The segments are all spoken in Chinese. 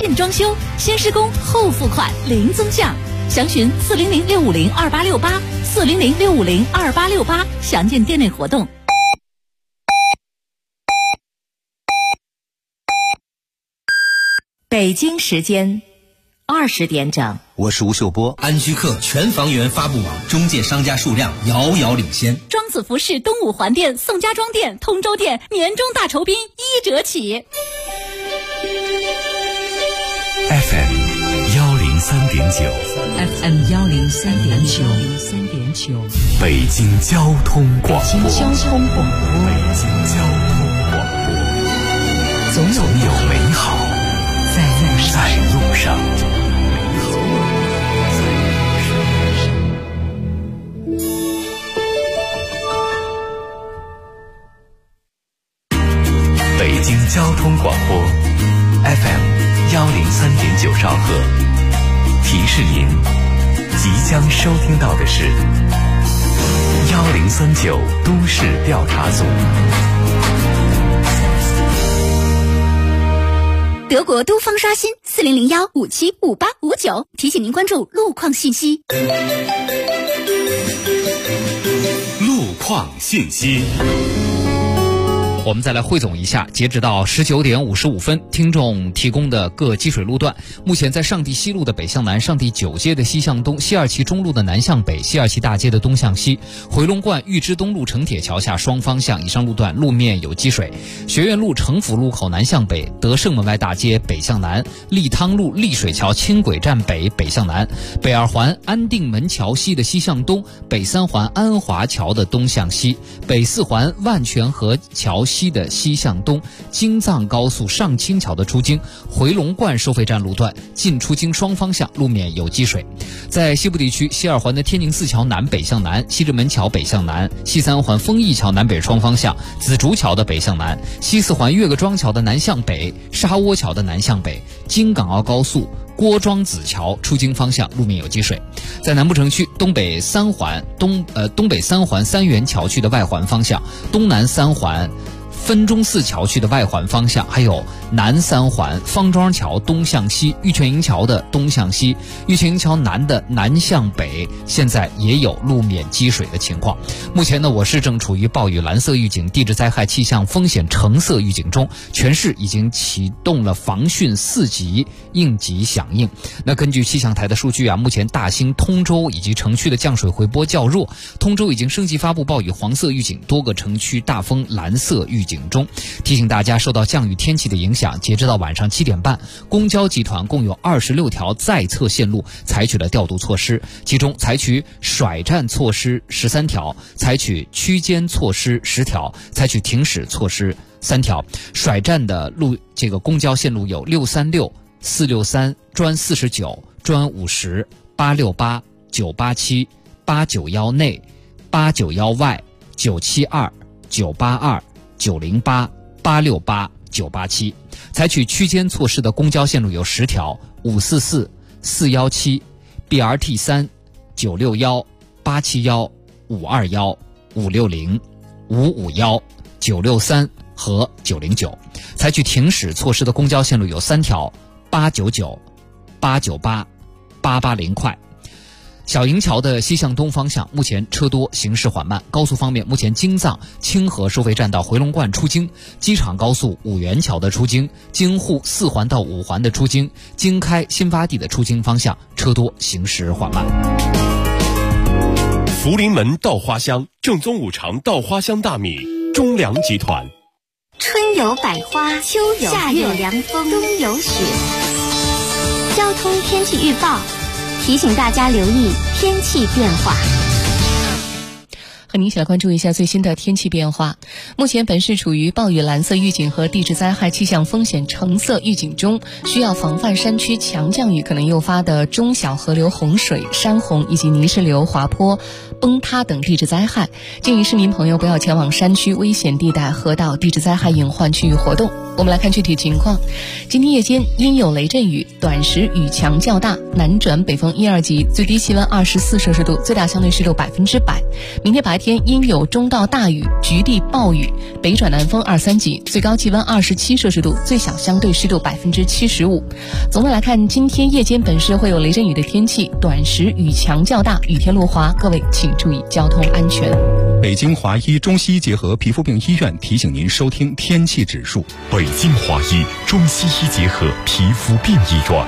店装修，先施工后付款零增项，详询400-650-2868，400-650-2868，详见店内活动。北京时间20点整， 我是吴秀波。 安居客全房源发布网，中介商家数量遥遥领先。 庄子服饰东五环店、宋家庄店、通州店年终大酬宾1折起。 FM 103.9 FM 103.9 北京交通广播。 北京交通广播。 北京交通广播。总有美好在路上。北京交通广播 FM 103.9兆赫，提示您即将收听到的是1039都市调查组。 德国都方刷新4001575859，提醒您关注路况信息。 路况信息。 我们再来汇总一下，截止到19点55分，听众提供的各积水路段。目前在上地西路的北向南、上地9街的西向东、西二旗中路的南向北、西二旗大街的东向西、回龙观玉芝东路城铁桥下双方向以上路段路面有积水。学院路城府路口南向北、德胜门外大街北向南、利汤路丽水桥轻轨站北北向南、北二环安定门桥西的西向东、北三环安华桥的东向西、北四环万泉河桥西的西向东、京藏高速上清桥的出京、回龙观收费站路段进出京双方向路面有积水。在西部地区，西二环的天宁寺桥南北向南、西直门桥北向南、西三环丰益桥南北双方向、紫竹桥的北向南、西四环岳各庄桥的南向北、沙窝桥的南向北、京港澳高速郭庄子桥出京方向路面有积水。在南部城区，东北三环三元桥区的外环方向、东南三环分钟寺桥区的外环方向，还有南三环方庄桥东向西、玉泉营桥的东向西、玉泉营桥南的南向北，现在也有路面积水的情况。目前呢，我市正处于暴雨蓝色预警、地质灾害气象风险橙色预警中，全市已经启动了防汛4级应急响应。那根据气象台的数据啊，目前大兴、通州以及城区的降水回波较弱，通州已经升级发布暴雨黄色预警，多个城区大风蓝色预警中。提醒大家，受到降雨天气的影响，截止到晚上7点半，公交集团共有26条在测线路采取了调度措施，其中采取甩站措施13条，采取区间措施10条，采取停驶措施3条。甩站的公交线路有636、463、专49、专50、868、987、891内、891外、972、982、908、868、987。采取区间措施的公交线路有10条，544、417、BRT3、961、871、521、560、551、963和909。采取停驶措施的公交线路有3条，899、898、880快。小营桥的西向东方向目前车多，行驶缓慢。高速方面，目前京藏清河收费站到回龙观出京、机场高速五元桥的出京、京沪4环到5环的出京、京开新发地的出京方向车多，行驶缓慢。 福临门稻花香，正宗五常稻花香大米，中粮集团。 春有百花，秋有夏有凉风，冬有雪。交通天气预报提醒大家留意天气变化。 和您一起来关注一下最新的天气变化。目前本市处于暴雨蓝色预警和地质灾害气象风险橙色预警中，需要防范山区强降雨可能诱发的中小河流洪水、山洪以及泥石流、滑坡、崩塌等地质灾害。建议市民朋友不要前往山区危险地带、河道、地质灾害隐患区域活动。我们来看具体情况。今天夜间阴有雷阵雨，短时雨强较大，南转北风1、2级，最低气温24摄氏度，最大相对湿度100%。明天白天天阴有中到大雨，局地暴雨，北转南风2、3级，最高气温27摄氏度，最小相对湿度75%。总的来看，今天夜间本市会有雷阵雨的天气，短时雨强较大，雨天路滑，各位请注意交通安全。 北京华医中西医结合皮肤病医院提醒您收听天气指数。 北京华医中西医结合皮肤病医院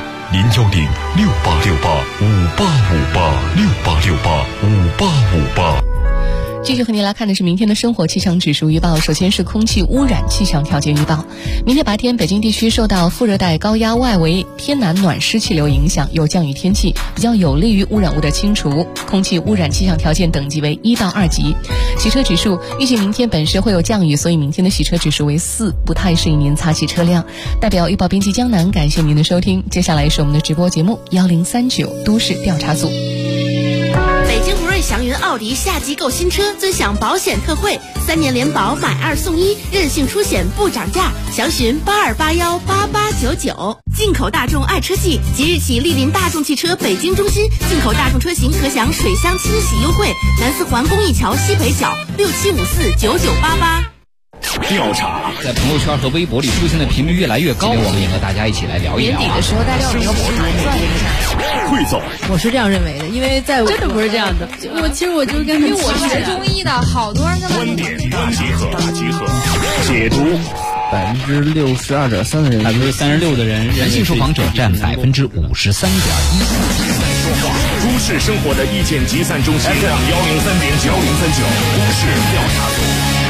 ，0106868585868685858。 继续和您来看的是明天的生活气象指数预报。首先是空气污染气象条件预报。明天白天，北京地区受到副热带高压外围偏南暖湿气流影响，有降雨天气，比较有利于污染物的清除。空气污染气象条件等级为1到2级。洗车指数，预计明天本市会有降雨，所以明天的洗车指数为4，不太适宜您擦洗车辆。代表预报编辑江南，感谢您的收听。接下来是我们的直播节目1039都市调查组。 北京福瑞祥云奥迪夏季购新车尊享保险特惠，3年联保买2送1，任性出险不涨价，详询82818899。进口大众爱车季，即日起莅临大众汽车北京中心，进口大众车型可享水箱清洗优惠，南四环公益桥西北角67549988。 调查在朋友圈和微博里出现的频率越来越高，我们也和大家一起来聊一聊。 年底的时候，大家有没有补赚一下？ 汇总， 我是这样认为的，因为在我真的不是这样的。其实我就是跟因为我是学中医的，好多人跟观点大集合，解读。 62.3%的人，36%的人， 男性受访者占53.1%。 都市生活的意见集散中心 FM 103.9，103.9都市调查组。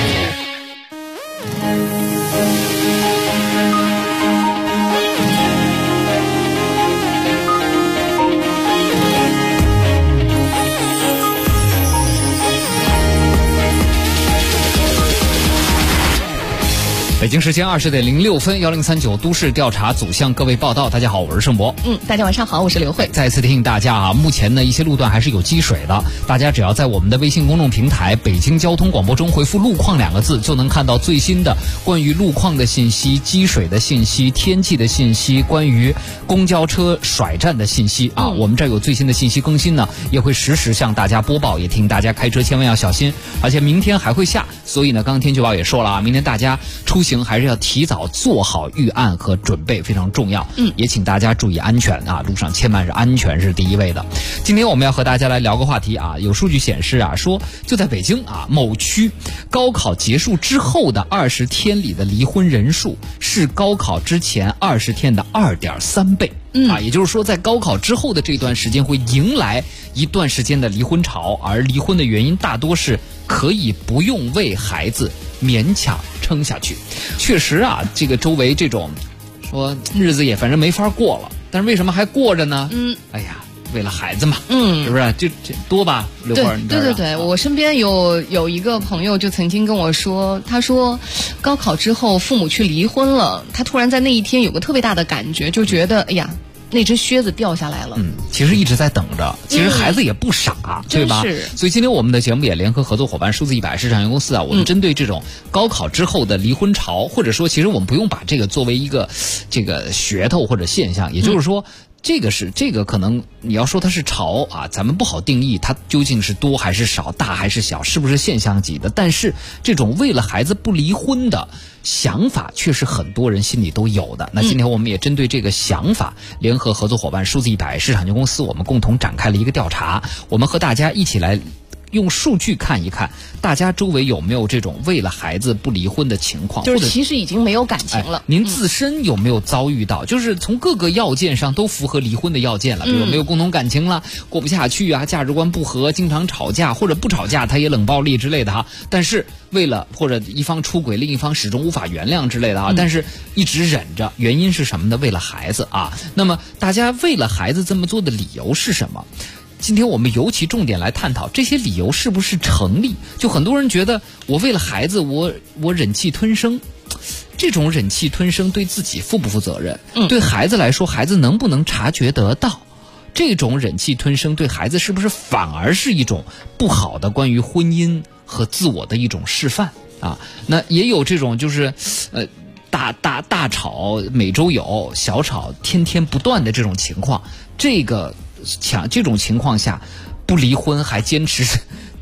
北京时间20:06 ，1039都市调查组向各位报道。大家好，我是盛博。 大家晚上好，我是刘慧。 再次提醒大家啊，目前呢一些路段还是有积水的，大家只要在我们的微信公众平台北京交通广播中回复路况2个字，就能看到最新的关于路况的信息、积水的信息、天气的信息，关于公交车甩站的信息啊。我们这儿有最新的信息更新呢，也会实时向大家播报，也提醒大家开车千万要小心。而且明天还会下，所以呢，刚刚天气预报也说了啊，明天大家出行还是要提早做好预案和准备，非常重要。也请大家注意安全啊，路上千万是安全是第一位的。今天我们要和大家来聊个话题啊，有数据显示啊，说就在北京啊某区，高考结束之后的20天里的离婚人数是高考之前20天的2.3倍。也就是说，在高考之后的这段时间会迎来一段时间的离婚潮，而离婚的原因大多是可以不用为孩子勉强撑下去。确实啊，这个周围这种说日子也反正没法过了，但是为什么还过着呢？哎呀，为了孩子嘛，是不是？这多吧，刘慧儿， 对，我身边有一个朋友就曾经跟我说，他说高考之后父母去离婚了，他突然在那一天有个特别大的感觉，就觉得哎呀，那只靴子掉下来了。 其实一直在等着，其实孩子也不傻，对吧？所以今天我们的节目也联合合作伙伴数字100市场有限公司啊，我们针对这种高考之后的离婚潮，或者说其实我们不用把这个作为一个这个噱头或者现象，也就是说这个可能你要说它是潮啊，咱们不好定义它究竟是多还是少，大还是小，是不是现象级的。但是这种为了孩子不离婚的想法确实很多人心里都有的。那今天我们也针对这个想法，联合合作伙伴数字100市场有限公司，我们共同展开了一个调查，我们和大家一起来用数据看一看，大家周围有没有这种为了孩子不离婚的情况， 就是其实已经没有感情了。 您自身有没有遭遇到，就是从各个要件上都符合离婚的要件了，比如没有共同感情了，过不下去啊，价值观不合，经常吵架，或者不吵架他也冷暴力之类的哈。但是为了或者一方出轨，另一方始终无法原谅之类的啊，但是一直忍着，原因是什么呢？为了孩子啊。那么大家为了孩子这么做的理由是什么？今天我们尤其重点来探讨这些理由是不是成立。就很多人觉得我为了孩子我忍气吞声，这种忍气吞声对自己负不负责任？对孩子来说，孩子能不能察觉得到？这种忍气吞声对孩子是不是反而是一种不好的关于婚姻和自我的一种示范啊？那也有这种就是大吵每周有，小吵天天不断的这种情况，这种情况下不离婚还坚持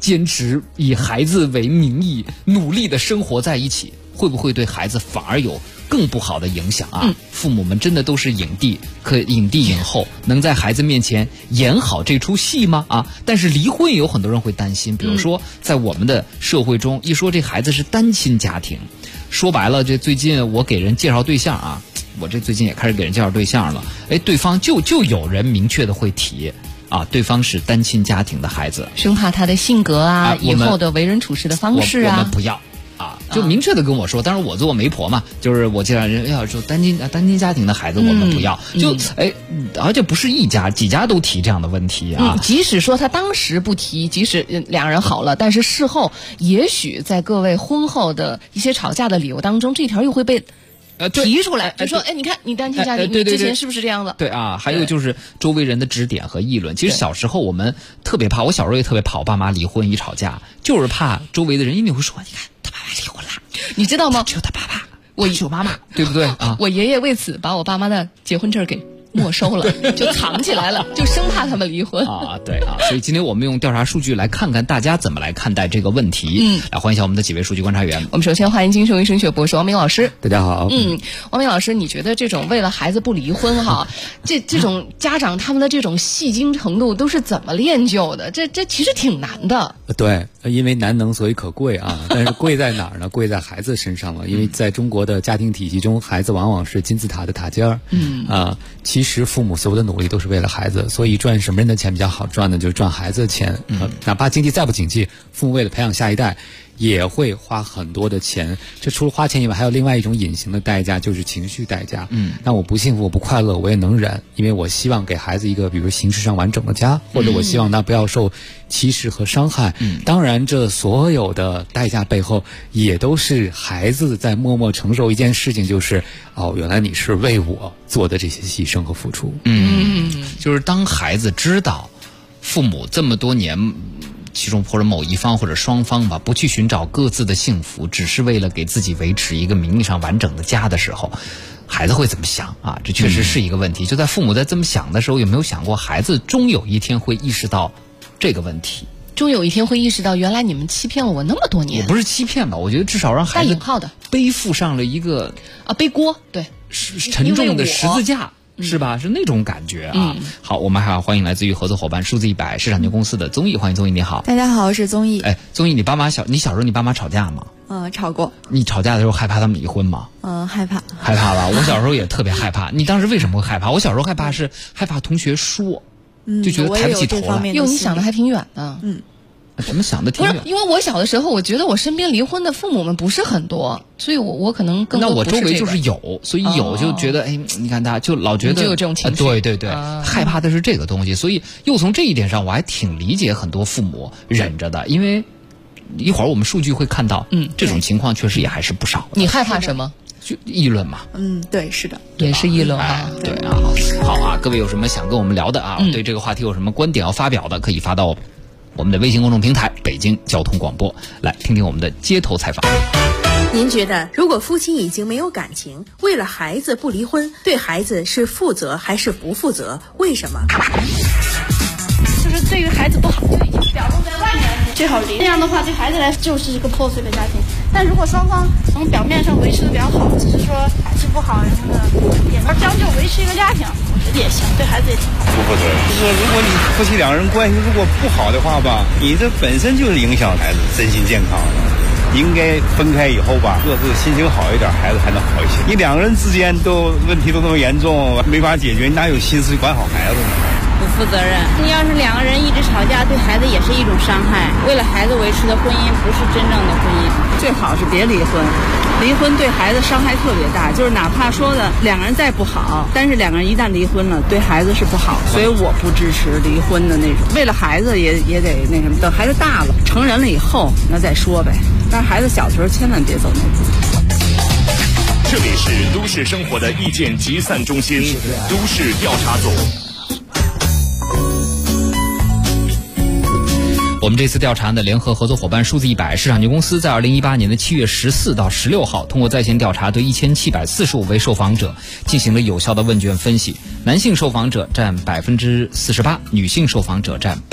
坚持以孩子为名义努力的生活在一起，会不会对孩子反而有更不好的影响啊？父母们真的都是影帝影后，能在孩子面前演好这出戏吗？啊！但是离婚有很多人会担心，比如说在我们的社会中，一说这孩子是单亲家庭，说白了，这最近我给人介绍对象啊，我这最近也开始给人介绍对象了，对方就有人明确的会提。啊，对方是单亲家庭的孩子， 生怕他的性格啊，以后的为人处事的方式啊， 我们不要啊，就明确的跟我说。当然我做媒婆嘛，就是我介绍人要说单亲家庭的孩子我们不要，而且不是一家几家都提这样的问题啊。 即使说他当时不提，即使两人好了，但是事后也许在各位婚后的一些吵架的理由当中，这条又会被提出来，就说你看你单亲家庭，你之前是不是这样的？ 对啊，还有就是周围人的指点和议论。其实小时候我们特别怕，我小时候也特别怕我爸妈离婚一吵架，就是怕周围的人，因为你会说，你看他爸爸离婚了， 你知道吗？ 只有他爸爸，我只有妈妈，对不对啊？ 我爷爷为此把我爸妈的结婚证给没收了，就藏起来了，就生怕他们离婚啊。对啊，所以今天我们用调查数据来看看大家怎么来看待这个问题。来欢迎一下我们的几位数据观察员。 我们首先欢迎精神卫生学博士王明老师。 大家好。 王明老师，你觉得这种为了孩子不离婚哈，这种家长他们的这种戏精程度都是怎么练就的？这其实挺难的。 对，因为难能所以可贵啊。但是贵在哪儿呢？贵在孩子身上了。因为在中国的家庭体系中，孩子往往是金字塔的塔尖儿。其实父母所有的努力都是为了孩子，所以赚什么人的钱比较好赚呢？就是赚孩子的钱。哪怕经济再不景气，父母为了培养下一代，也会花很多的钱。这除了花钱以外，还有另外一种隐形的代价，就是情绪代价。那我不幸福，我不快乐，我也能忍，因为我希望给孩子一个，比如形式上完整的家，或者我希望他不要受歧视和伤害。当然，这所有的代价背后，也都是孩子在默默承受一件事情，就是原来你是为我做的这些牺牲和付出。 就是当孩子知道父母这么多年，其中或者某一方或者双方吧，不去寻找各自的幸福，只是为了给自己维持一个名义上完整的家的时候，孩子会怎么想啊？这确实是一个问题。就在父母在这么想的时候，有没有想过孩子终有一天会意识到这个问题？ 终有一天会意识到，原来你们欺骗了我那么多年。 也不是欺骗吧，我觉得至少让孩子背负上了一个背锅，对， 沉重的十字架。是吧？是那种感觉啊。好，我们还要欢迎来自于合作伙伴数字100市场营销公司的综艺，欢迎综艺，你好。 大家好，我是综艺。 综艺，你小时候你爸妈吵架吗？ 吵过。 你吵架的时候害怕他们离婚吗？ 害怕。 害怕吧？我小时候也特别害怕。你当时为什么会害怕？我小时候害怕是害怕同学说，就觉得抬不起头来。 哟，你想的还挺远的。 怎么想的挺远？ 不是，因为我小的时候，我觉得我身边离婚的父母们不是很多，所以我可能更多那我周围就是有，所以有就觉得你看他就老觉得就有这种情绪。 对，害怕的是这个东西，所以又从这一点上，我还挺理解很多父母忍着的，因为一会儿我们数据会看到，这种情况确实也还是不少。 你害怕什么？ 就议论嘛。 对，是的， 也是议论啊。 对啊，好啊，各位有什么想跟我们聊的啊？对这个话题有什么观点要发表的，可以发到我们的微信公众平台北京交通广播，来听听我们的街头采访。 您觉得如果夫妻已经没有感情，为了孩子不离婚，对孩子是负责还是不负责？为什么？ 就是对于孩子不好，表露在外面最好离，那样的话对孩子来就是一个破碎的家庭。但如果双方从表面上维持的比较好，只是说孩子不好什么的，也能将就维持一个家庭，我觉得也行，对孩子也挺好。 不负责任，就是如果你夫妻两人关系如果不好的话吧，你这本身就是影响孩子身心健康的。应该分开以后吧，各自心情好一点，孩子还能好一些。你两个人之间都问题都那么严重，没法解决，你哪有心思管好孩子呢？ 不负责任。你要是两个人一直吵架，对孩子也是一种伤害。为了孩子维持的婚姻不是真正的婚姻， 最好是别离婚。离婚对孩子伤害特别大，就是哪怕说的两个人再不好，但是两个人一旦离婚了，对孩子是不好。所以我不支持离婚的那种。为了孩子也得那什么，等孩子大了、成人了以后，那再说呗。但是孩子小的时候千万别走那步。 这里是都市生活的意见集散中心，都市调查组。 我们这次调查的联合合作伙伴数字100市场营销公司在2018年的7月14到16号，通过在线调查对1745位受访者进行了有效的问卷分析， 男性受访者占48%，女性受访者占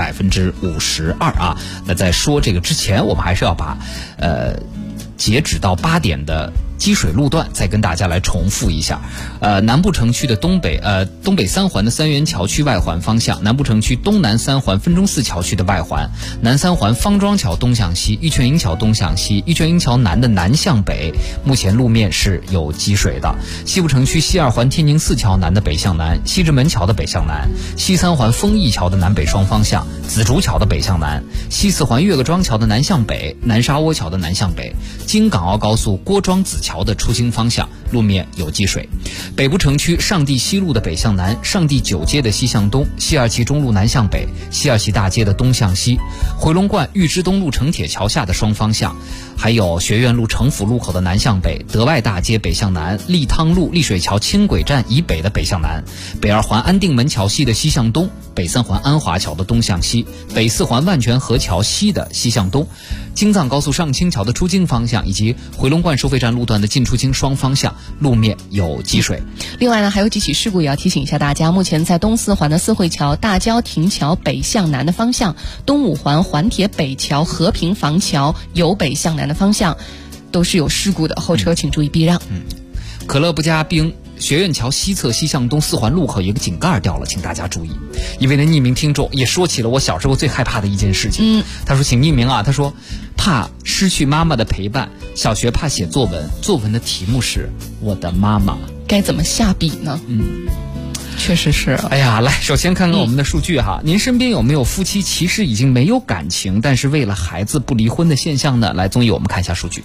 52%啊。那在说这个之前，我们还是要把截止到8点的积水路段再跟大家来重复一下。南部城区的东北3环的三元桥区外环方向，南部城区东南3环分钟寺桥区的外环，南3环方庄桥东向西，玉泉营桥东向西，玉泉营桥南的南向北，目前路面是有积水的。西部城区西2环天宁寺桥南的北向南，西直门桥的北向南，西3环丰益桥的南北双方向，紫竹桥的北向南，西4环岳各庄桥的南向北，南沙窝桥的南向北，京港澳高速郭庄子桥的出京方向路面有积水。北部城区上地西路的北向南，上地9街的西向东，西2旗中路南向北，西2旗大街的东向西，回龙观玉芝东路城铁桥下的双方向，还有学院路城府路口的南向北，德外大街北向南，立汤路丽水桥轻轨站以北的北向南，北2环安定门桥西的西向东，北3环安华桥的东向西，北4环万泉河桥西的西向东，京藏高速上清桥的出京方向以及回龙观收费站路段的进出京双方向路面有积水。 另外呢，还有几起事故也要提醒一下大家。目前在东4环的四惠桥大郊亭桥北向南的方向，东5环环铁北桥和平坊桥由北向南的方向都是有事故的，后车请注意避让。 可乐不加冰学院桥西侧西向东4环路口有个井盖掉了，请大家注意。一位的匿名听众也说起了我小时候最害怕的一件事情。他说请匿名啊，他说怕失去妈妈的陪伴，小学怕写作文，作文的题目是我的妈妈， 该怎么下笔呢？确实是。 哎呀，来，首先看看我们的数据哈。您身边有没有夫妻其实已经没有感情，但是为了孩子不离婚的现象呢？来，综艺我们看一下数据。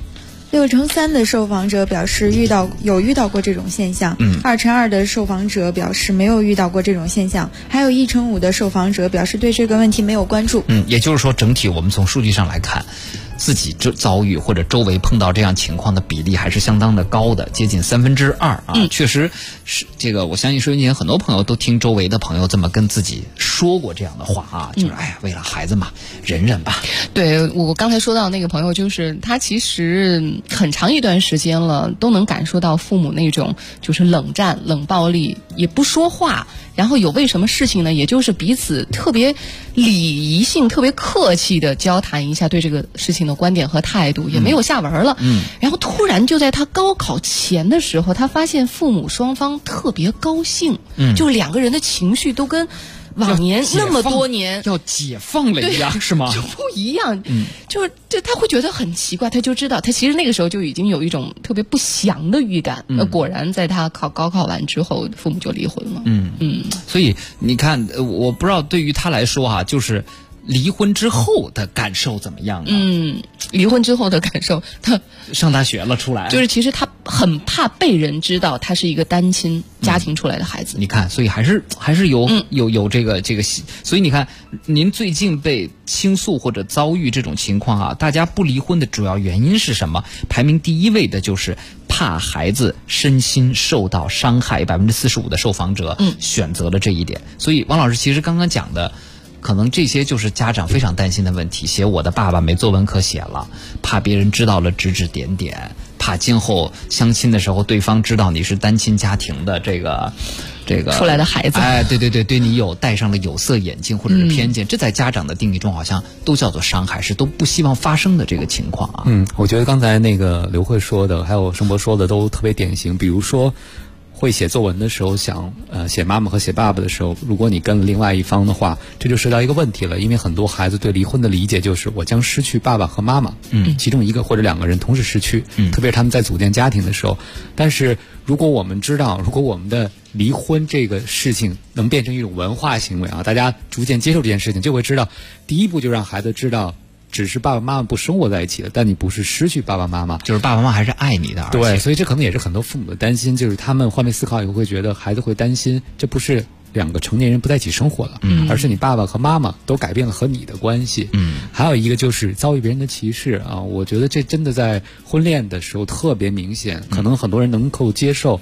6%的受访者表示遇到过这种现象，2%的受访者表示没有遇到过这种现象，还有1%的受访者表示对这个问题没有关注。 也就是说，整体我们从数据上来看，自己遭遇或者周围碰到这样情况的比例还是相当的高的，接近2%啊。确实是这个，我相信收音机前很多朋友都听周围的朋友这么跟自己说过这样的话啊，就是哎呀，为了孩子嘛，忍忍吧。 对，我刚才说到那个朋友，就是他其实很长一段时间了，都能感受到父母那种就是冷战、冷暴力，也不说话，然后有为什么事情呢？也就是彼此特别礼仪性、特别客气的交谈一下对这个事情的观点和态度，也没有下文了。然后突然就在他高考前的时候，他发现父母双方特别高兴，就两个人的情绪都跟往年那么多年要解放了一样，是吗？ 就不一样，就他会觉得很奇怪，他就知道他其实那个时候就已经有一种特别不祥的预感。果然在他高考完之后，父母就离婚了。 所以你看，我不知道对于他来说哈，就是离婚之后的感受怎么样呢？ 离婚之后的感受，他上大学了出来， 就是其实他很怕被人知道他是一个单亲家庭出来的孩子。 你看，所以还是有这个，所以你看，您最近被倾诉或者遭遇这种情况啊，大家不离婚的主要原因是什么？排名第一位的就是怕孩子身心受到伤害，45%的受访者选择了这一点。所以王老师其实刚刚讲的，可能这些就是家长非常担心的问题，写我的爸爸没作文可写了，怕别人知道了指指点点，怕今后相亲的时候对方知道你是单亲家庭的这个出来的孩子， 对你有戴上了有色眼镜或者是偏见，这在家长的定义中好像都叫做伤害，是都不希望发生的这个情况啊。 我觉得刚才那个刘慧说的，还有盛博说的都特别典型。比如说会写作文的时候想写妈妈和写爸爸的时候，如果你跟了另外一方的话，这就涉及到一个问题了。因为很多孩子对离婚的理解就是我将失去爸爸和妈妈，其中一个或者两个人同时失去，特别是他们在组建家庭的时候。但是如果我们知道，如果我们的离婚这个事情能变成一种文化行为啊，大家逐渐接受这件事情，就会知道第一步就让孩子知道，只是爸爸妈妈不生活在一起了，但你不是失去爸爸妈妈， 就是爸爸妈妈还是爱你的。 对，所以这可能也是很多父母的担心，就是他们换位思考以后会觉得孩子会担心，这不是两个成年人不在一起生活了，而是你爸爸和妈妈都改变了和你的关系。还有一个就是遭遇别人的歧视啊，我觉得这真的在婚恋的时候特别明显，可能很多人能够接受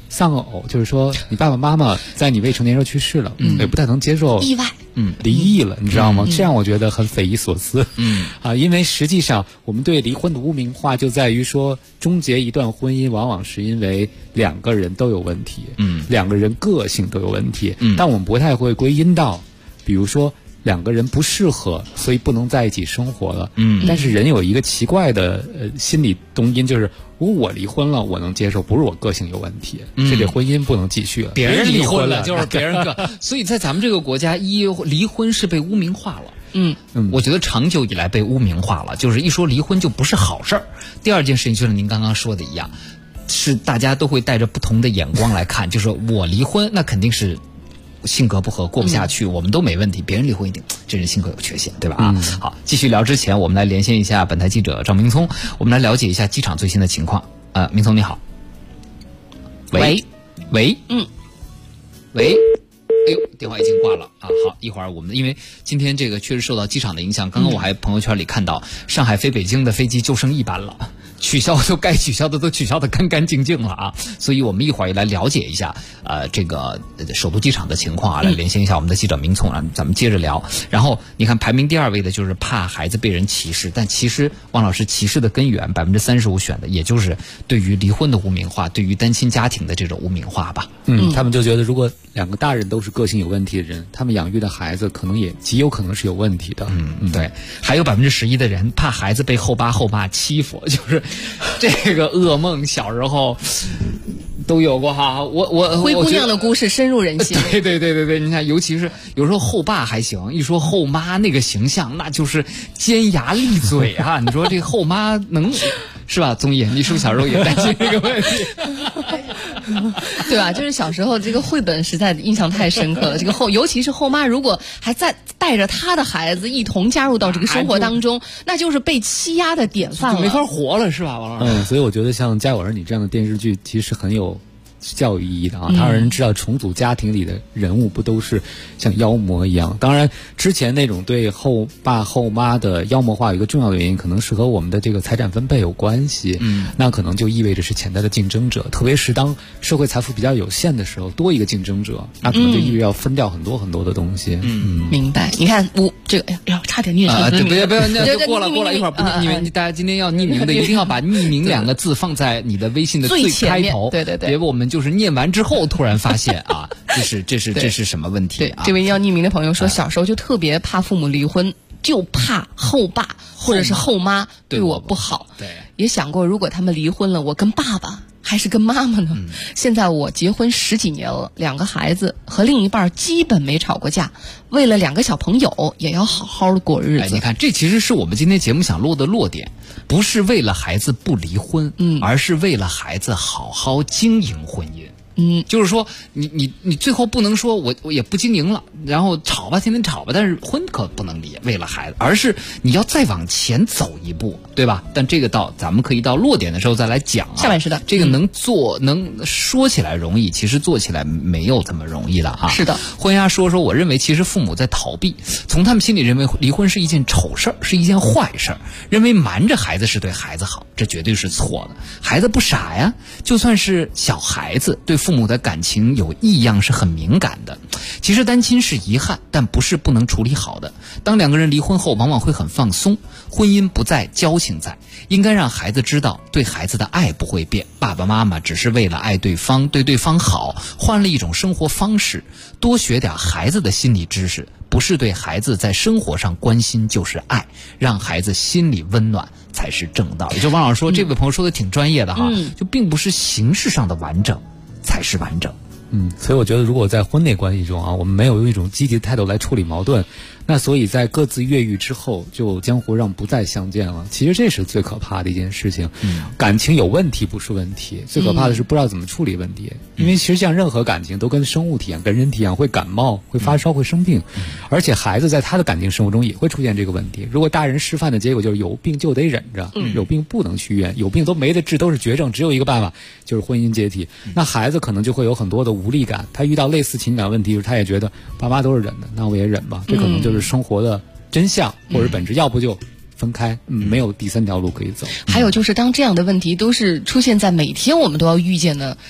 丧偶，就是说你爸爸妈妈在你未成年时候去世了，也不太能接受意外， 离异了，你知道吗？这样我觉得很匪夷所思。因为实际上我们对离婚的污名化就在于说，终结一段婚姻往往是因为两个人都有问题，两个人个性都有问题，但我们不太会归因到，比如说两个人不适合，所以不能在一起生活了。但是人有一个奇怪的心理动因，就是如果我离婚了，我能接受，不是我个性有问题，是这婚姻不能继续了。 别人离婚了就是别人个，所以在咱们这个国家，离婚是被污名化了。我觉得长久以来被污名化了，就是一说离婚就不是好事儿。第二件事情就是您刚刚说的一样，是大家都会带着不同的眼光来看，就是我离婚那肯定是性格不合过不下去，我们都没问题，别人离婚一定这人性格有缺陷，对吧？好，继续聊之前，我们来连线一下本台记者赵明聪，我们来了解一下机场最新的情况。明聪你好。喂，喂，哎呦，电话已经挂了啊！好，一会儿我们因为今天这个确实受到机场的影响，刚刚我还朋友圈里看到上海飞北京的飞机就剩1班了，取消就该取消的都取消的干干净净了啊！所以我们一会儿也来了解一下这个首都机场的情况啊，来连线一下我们的记者明聪啊，咱们接着聊。然后你看排名第2位的就是怕孩子被人歧视，但其实王老师歧视的根源35%选的也就是对于离婚的污名化，对于单亲家庭的这种污名化吧。 他们就觉得如果两个大人都是个性有问题的人，他们养育的孩子可能也极有可能是有问题的。 对。还有11%的人怕孩子被后爸后妈欺负，就是这个噩梦小时候都有过哈。我灰姑娘的故事深入人心。 对，你看，尤其是有时候后爸还行，一说后妈那个形象，那就是尖牙利嘴啊！你说这个后妈能是吧？宗毅，你是不是小时候也担心这个问题？ 对吧？就是小时候这个绘本实在印象太深刻了。这个尤其是后妈如果还在带着她的孩子一同加入到这个生活当中，那就是被欺压的典范了， 就没法活了，是吧，王老师？ 所以我觉得像《家有儿女》这样的电视剧，其实很有教育意义的啊，它让人知道重组家庭里的人物不都是像妖魔一样。当然之前那种对后爸后妈的妖魔化有一个重要的原因，可能是和我们的这个财产分配有关系。那可能就意味着是潜在的竞争者，特别是当社会财富比较有限的时候，多一个竞争者，那可能就意味着要分掉很多很多的东西。 明白。你看这个，哎呀，差点念成不要，那就过了，一会儿不匿名，大家今天要匿名的，一定要把匿名2个字放在你的微信的最开头， 对， 别我们就是念完之后突然发现啊，这是什么问题啊？ 这位要匿名的朋友说，小时候就特别怕父母离婚，就怕后爸或者是后妈对我不好。 对， 也想过如果他们离婚了，我跟爸爸还是跟妈妈呢？现在我结婚10几年了，2个孩子，和另一半基本没吵过架，为了2个小朋友也要好好的过日子。 你看，这其实是我们今天节目想落的落点，不是为了孩子不离婚，而是为了孩子好好经营婚姻。就是说你最后不能说我也不经营了，然后吵吧，天天吵吧，但是婚可不能离，为了孩子，而是你要再往前走一步，对吧？但这个咱们可以到落点的时候再来讲啊。 下半时段这个能说起来容易，其实做起来没有这么容易了啊。 是的， 婚丫说我认为其实父母在逃避，从他们心里认为离婚是一件丑事儿，是一件坏事儿，认为瞒着孩子是对孩子好，这绝对是错的。孩子不傻呀，就算是小孩子对父母的感情有异样是很敏感的。其实单亲是遗憾，但不是不能处理好的。当2个人离婚后往往会很放松，婚姻不在，交情在，应该让孩子知道对孩子的爱不会变，爸爸妈妈只是为了爱对方，对对方好，换了一种生活方式，多学点孩子的心理知识，不是对孩子在生活上关心就是爱，让孩子心里温暖才是正道。也就王老师说，这位朋友说的挺专业的哈，就并不是形式上的完整才是完整。 所以我觉得如果在婚内关系中啊，我们没有用一种积极的态度来处理矛盾，那所以在各自越狱之后，就江湖上不再相见了。其实这是最可怕的一件事情。感情有问题不是问题，最可怕的是不知道怎么处理问题。因为实际上任何感情都跟生物体一样，跟人体一样，会感冒，会发烧，会生病。而且孩子在他的感情生活中也会出现这个问题。如果大人示范的结果就是有病就得忍着，有病不能去医院，有病都没得治，都是绝症，只有一个办法，就是婚姻解体。那孩子可能就会有很多的无力感，他遇到类似情感问题，他也觉得爸妈都是忍的，那我也忍吧。这可能就是生活的真相或者本质，要不就分开，没有第3条路可以走。 还有就是当这样的问题都是出现在每天我们都要遇见的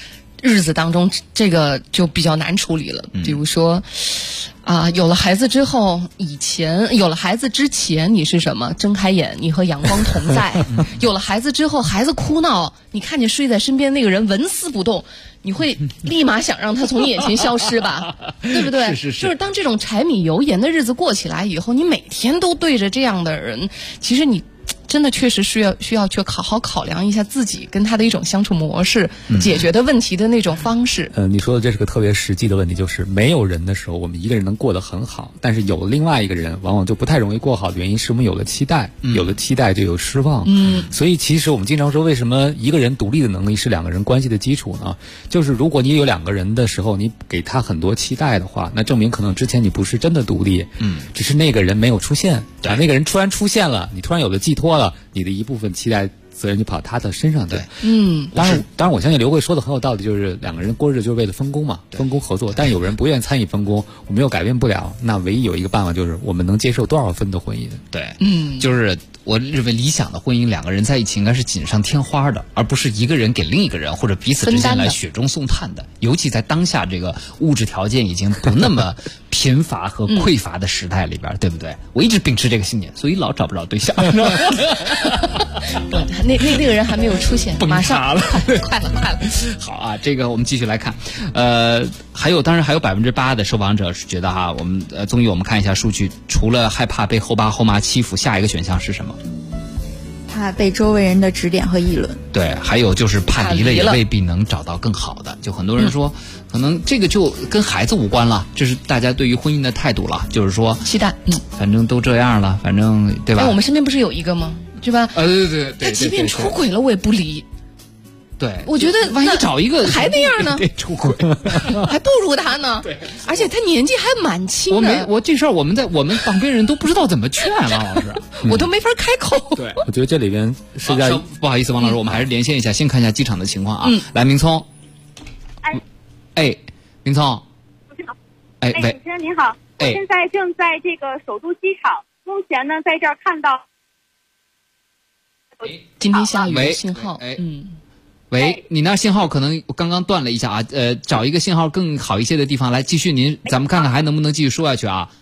日子当中，这个就比较难处理了。比如说，有了孩子之后，有了孩子之前你是什么？睁开眼，你和阳光同在；有了孩子之后，孩子哭闹，你看见睡在身边那个人纹丝不动，你会立马想让他从你眼前消失吧？对不对？ 是。 就是当这种柴米油盐的日子过起来以后，你每天都对着这样的人，其实你真的确实需要去好好考量一下自己跟他的一种相处模式，解决的问题的那种方式。 你说的这是个特别实际的问题，就是没有人的时候，我们一个人能过得很好，但是有了另外一个人，往往就不太容易过好的原因是我们有了期待，有了期待就有失望。所以其实我们经常说，为什么一个人独立的能力是两个人关系的基础呢？就是如果你有两个人的时候，你给他很多期待的话，那证明可能之前你不是真的独立，只是那个人没有出现，那个人突然出现了，你突然有了寄托了，你的一部分期待责任就跑他的身上。对，当然我相信刘慧说的很有道理，就是两个人过日子就是为了分工嘛，分工合作，但有人不愿意参与分工，我们又改变不了，那唯一有一个办法就是我们能接受多少分的婚姻。 对，就是我认为理想的婚姻，两个人在一起应该是锦上添花的，而不是一个人给另一个人或者彼此之间来雪中送炭的。尤其在当下这个物质条件已经不那么贫乏和匮乏的时代里边，对不对？我一直秉持这个信念，所以老找不着对象。 那个人还没有出现，马上了， 快了。 好啊，这个我们继续来看，当然还有8%的受访者是觉得我们综艺我们看一下数据，除了害怕被后爸后妈欺负，下一个选项是什么？ 怕被周围人的指点和议论。 对，还有就是怕离了也未必能找到更好的。就很多人说，可能这个就跟孩子无关了，这是大家对于婚姻的态度了，就是说期待， 反正都这样了，反正对吧？ 我们身边不是有一个吗？对吧？ 对， 他即便出轨了，我也不离。 对， 我觉得万一找一个还那样呢， 出轨还不如他呢。对，而且他年纪还蛮轻的。 我这事儿我们旁边人都不知道怎么劝，王老师， 我都没法开口。 对， 我觉得这里边是在不好意思，王老师，我们还是连线一下，先看一下机场的情况啊。来，明聪。明聪。 喂，主持人您好，我现在正在这个首都机场，目前呢在这儿看到。 今天下雨，信号， 喂，你那信号可能刚刚断了一下啊，找一个信号更好一些的地方来继续，咱们看看还能不能继续说下去啊？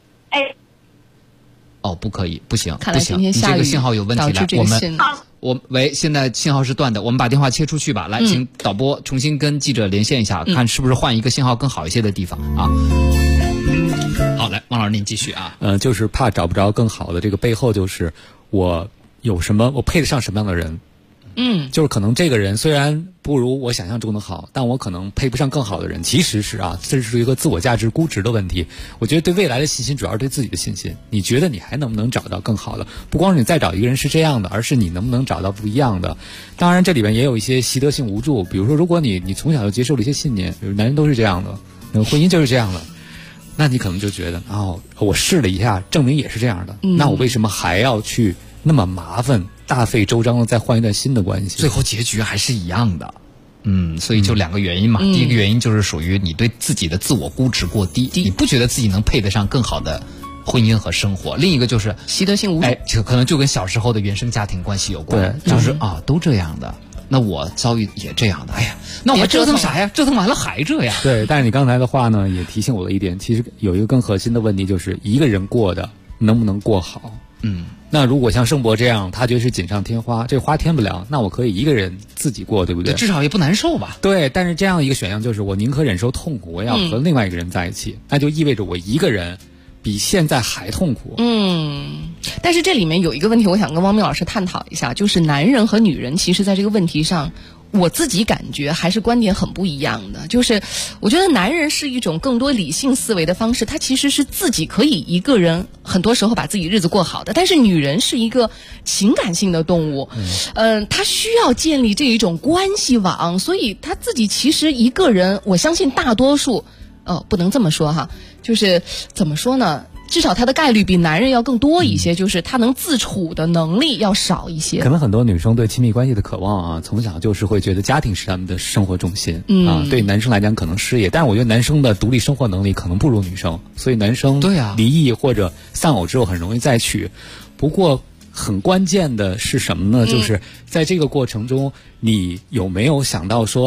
不可以，不行， 看来今天下雨， 你这个信号有问题了，喂，现在信号是断的，我们把电话切出去吧，来，请导播重新跟记者连线一下，看是不是换一个信号更好一些的地方啊。好，来，王老师您继续啊。 就是怕找不着更好的，这个背后就是我配得上什么样的人。就是可能这个人虽然不如我想象中的好，但我可能配不上更好的人。其实是这是一个自我价值估值的问题。我觉得对未来的信心主要是对自己的信心。你觉得你还能不能找到更好的？不光是你再找一个人是这样的，而是你能不能找到不一样的。当然这里边也有一些习得性无助，比如说如果你从小就接受了一些信念，比如男人都是这样的，婚姻就是这样的，那你可能就觉得我试了一下，证明也是这样的，那我为什么还要去那么麻烦大费周章的再换一段新的关系， 最后结局还是一样的。所以就两个原因嘛。第一个原因就是属于你对自己的自我估值过低，你不觉得自己能配得上更好的婚姻和生活。另一个就是习得性无助， 就可能就跟小时候的原生家庭关系有关。对，就是都这样的，那我遭遇也这样的，那我折腾啥呀？折腾完了还这样。 对，但是你刚才的话呢，也提醒我了一点，其实有一个更核心的问题，就是一个人过的能不能过好。那如果像盛博这样，他觉得是锦上添花，这花添不了，那我可以一个人自己过，对不对？ 至少也不难受吧？ 对，但是这样一个选项就是我宁可忍受痛苦，我要和另外一个人在一起，那就意味着我一个人比现在还痛苦。 但是这里面有一个问题，我想跟汪明老师探讨一下，就是男人和女人其实在这个问题上，我自己感觉还是观点很不一样的。就是我觉得男人是一种更多理性思维的方式，他其实是自己可以一个人很多时候把自己日子过好的，但是女人是一个情感性的动物，她需要建立这一种关系网，所以她自己其实一个人，我相信大多数不能这么说哈，就是怎么说呢，至少她的概率比男人要更多一些，就是她能自处的能力要少一些。 可能很多女生对亲密关系的渴望从小就是会觉得家庭是他们的生活重心对男生来讲可能事业，但是我觉得男生的独立生活能力可能不如女生，所以男生离异或者丧偶之后很容易再娶。不过很关键的是什么呢？就是在这个过程中，你有没有想到说，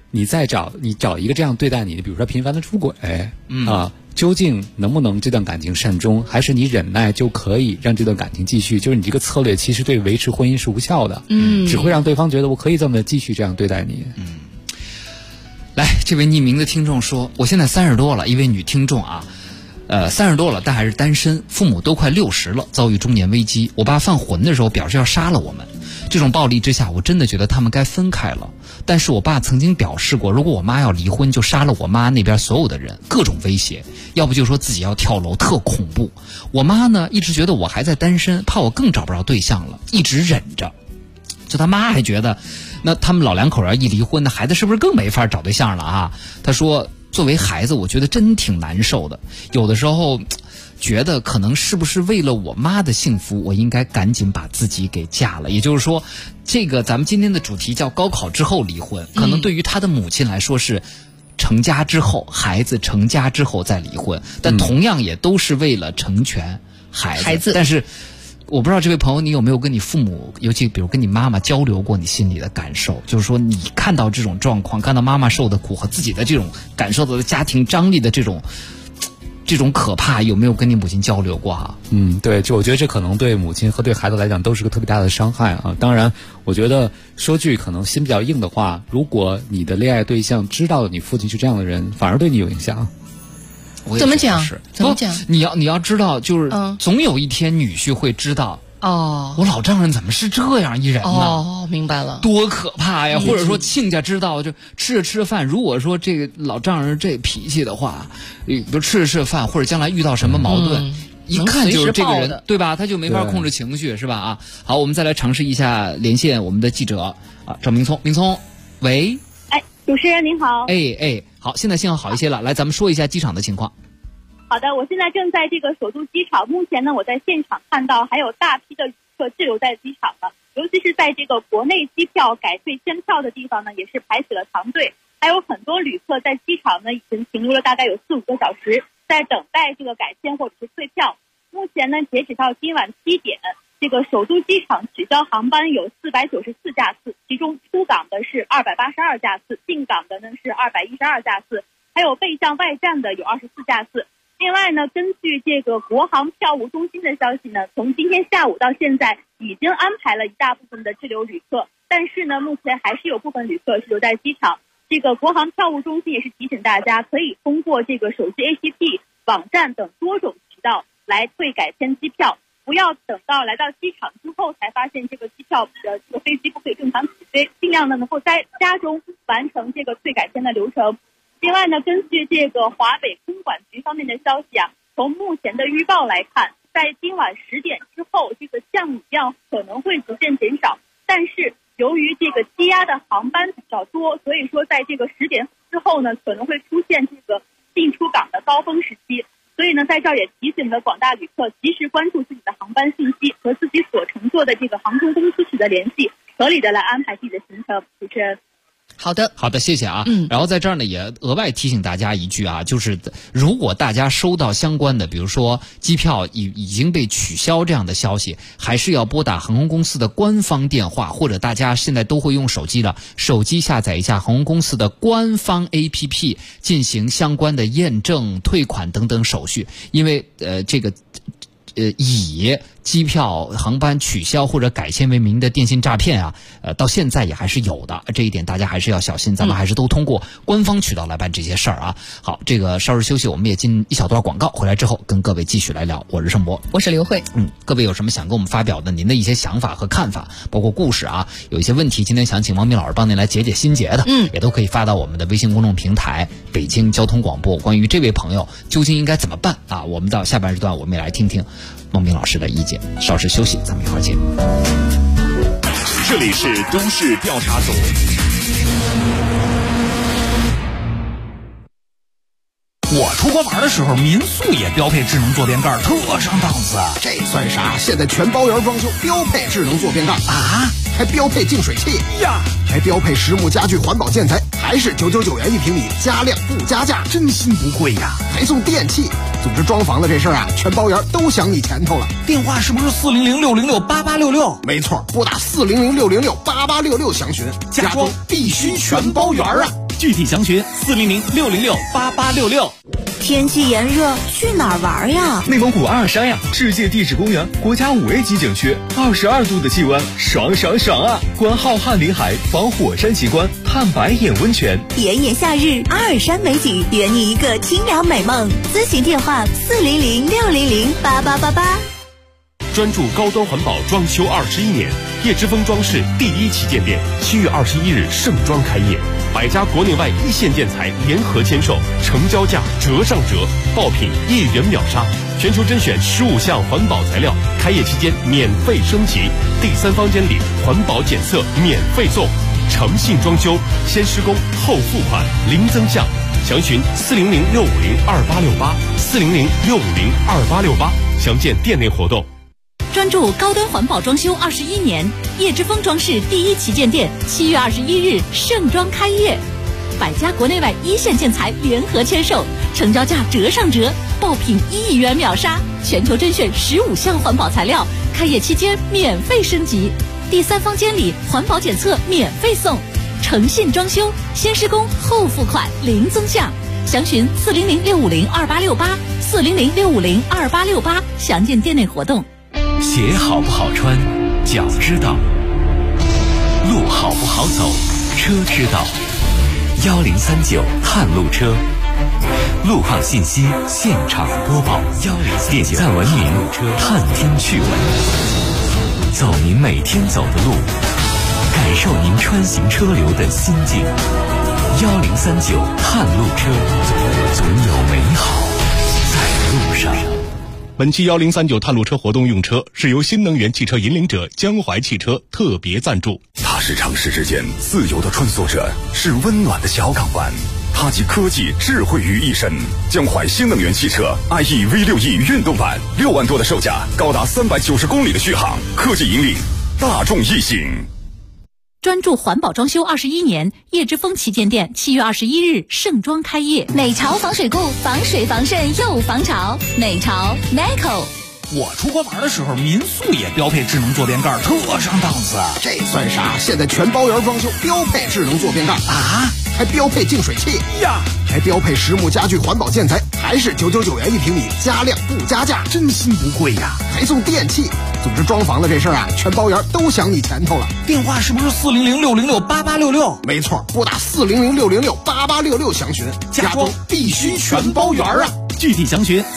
你找一个这样对待你的，比如说频繁的出轨，究竟能不能这段感情善终，还是你忍耐就可以让这段感情继续？就是你这个策略其实对维持婚姻是无效的，只会让对方觉得我可以这么继续这样对待你。 来，这位匿名的听众说，我现在30多了，一位女听众啊，30多了但还是单身，父母都快60了，遭遇中年危机。我爸犯浑的时候表示要杀了我们，这种暴力之下，我真的觉得他们该分开了。但是我爸曾经表示过，如果我妈要离婚，就杀了我妈那边所有的人，各种威胁，要不就说自己要跳楼，特恐怖。我妈呢，一直觉得我还在单身，怕我更找不着对象了，一直忍着。就他妈还觉得，那他们老两口要一离婚，那孩子是不是更没法找对象了啊？他说，作为孩子，我觉得真挺难受的。有的时候觉得可能是不是为了我妈的幸福，我应该赶紧把自己给嫁了。也就是说，这个咱们今天的主题叫高考之后离婚，可能对于他的母亲来说是成家之后，孩子成家之后再离婚，但同样也都是为了成全孩子。但是我不知道这位朋友，你有没有跟你父母，尤其比如跟你妈妈交流过你心里的感受？就是说，你看到这种状况，看到妈妈受的苦和自己的这种感受到的家庭张力的这种可怕，有没有跟你母亲交流过啊？ 对，就我觉得这可能对母亲和对孩子来讲都是个特别大的伤害啊。当然，我觉得说句可能心比较硬的话，如果你的恋爱对象知道你父亲是这样的人，反而对你有影响。 怎么讲？ 你要知道，就是总有一天女婿会知道。我老丈人怎么是这样一人呢？ 明白了， 多可怕呀！或者说亲家知道，就吃着饭，如果说这个老丈人这脾气的话，比如吃着饭，或者将来遇到什么矛盾，一看就是这个人，对吧？他就没法控制情绪，是吧？好，我们再来尝试一下连线我们的记者赵明聪，喂， 主持人您好， 好，现在信号好一些了，来，咱们说一下机场的情况。 好的，我现在正在这个首都机场，目前呢，我在现场看到还有大批的旅客滞留在机场了，尤其是在这个国内机票改退签票的地方呢，也是排起了长队，还有很多旅客在机场呢已经停留了大概有4-5个小时，在等待这个改签或者是退票。目前呢，截止到今晚7点，这个首都机场取消航班有494架次，其中出港的是282架次，进港的呢是212架次，还有背向外站的有24架次。另外呢，根据这个国航票务中心的消息呢，从今天下午到现在已经安排了一大部分的滞留旅客，但是呢，目前还是有部分旅客是留在机场。这个国航票务中心也是提醒大家，可以通过这个手机 APP、网站等多种渠道来退改签机票，不要等到来到机场之后才发现这个机票这个飞机不可以正常起飞，尽量的能够在家中完成这个退改签的流程。另外呢，根据这个华北空管局方面的消息从目前的预报来看，在今晚10点之后，这个降雨量可能会逐渐减少，但是由于这个积压的航班比较多，所以说在这个10点之后呢，可能会出现这个进出港的高峰时期。所以呢，在这儿也提醒了广大旅客及时关注自己的航班信息，和自己所乘坐的这个航空公司取得联系，合理的来安排自己的行程。主持人。 好的， 谢谢啊。然后在这儿呢，也额外提醒大家一句就是如果大家收到相关的，比如说机票已经被取消这样的消息，还是要拨打航空公司的官方电话，或者大家现在都会用手机了，手机下载一下航空公司的官方 APP， 进行相关的验证、退款等等手续。因为这个以机票、航班取消或者改签为名的电信诈骗到现在也还是有的，这一点大家还是要小心，咱们还是都通过官方渠道来办这些事儿好，这个稍事休息，我们也进一小段广告，回来之后跟各位继续来聊。我是盛博， 我是刘慧。 各位有什么想跟我们发表的您的一些想法和看法，包括故事有一些问题今天想请王明老师帮您来解解心结的，也都可以发到我们的微信公众平台北京交通广播。关于这位朋友究竟应该怎么办我们到下半时段我们也来听听孟明老师的意见。稍事休息，咱们一会儿见。 这里是都市调查组。 我出国玩的时候，民宿也标配智能坐便盖，特上档次。 这算啥？现在全包圆装修标配智能坐便盖还标配净水器呀， 还标配实木家具环保建材，还是999元1平米，加量不加价， 真心不贵呀。 还送电器，总之装潢的这事儿全包圆都想你前头了。 电话是不是400-606-8866？ 没错，拨打400-606-8866详询，家装必须全包圆具体详询400-606-8866。 天气炎热，去哪儿玩呀？ 内蒙古阿尔山呀，世界地质公园国家5A 级景区，22度的气温，爽爽爽啊！观浩瀚林海，访火山奇观，探白眼温泉。 炎炎夏日，阿尔山美景，圆你一个清凉美梦。咨询电话400-600-8888。 专注高端环保装修21年，叶之峰装饰第1旗舰店7月21日盛装开业，100家国内外一线建材联合签售，成交价折上折，爆品1元秒杀，全球甄选15项环保材料，开业期间免费升级，第3方监理，环保检测免费送，诚信装修，先施工后付款，零增项。详询400-650-2868，400-650-2868，详见店内活动。 专注高端环保装修21年，叶之峰装饰第1旗舰店7月21日盛装开业，100家国内外一线建材联合签售，成交价折上折，爆品1亿元秒杀，全球甄选15项环保材料，开业期间免费升级，第3方监理，环保检测免费送，诚信装修，先施工后付款，零增项。详询400-650-2868，400-650-2868，详见店内活动。 鞋好不好穿，脚知道；路好不好走，车知道。1039探路车，路况信息现场播报。点赞文明，探听趣闻，走您每天走的路，感受您穿行车流的心境。1039探路车，总有美好在路上。 本期1039探路车活动用车是由新能源汽车引领者江淮汽车特别赞助。 它是城市之间自由的穿梭者，是温暖的小港湾。它集科技智慧于一身。江淮新能源汽车 IE V6E 运动版，6万多的售价，高达390公里的续航，科技引领大众一行。 专注环保装修21年，叶之峰旗舰店7月21日盛装开业。 美潮防水固，防水防渗又防潮。美潮 Meco。 我出国玩的时候，民宿也标配智能坐便盖，特上档次。 这算啥？现在全包圆装修标配智能坐便盖啊，还标配净水器呀，还标配实木家具环保建材，还是999元1平米，加量不加价， 真心不贵呀。 还送电器。总之装潢的这事儿啊，全包圆都想你前头了。 电话是不是400-606-8866？ 没错，拨打400-606-8866详询。家装必须全包圆啊！ 具体详询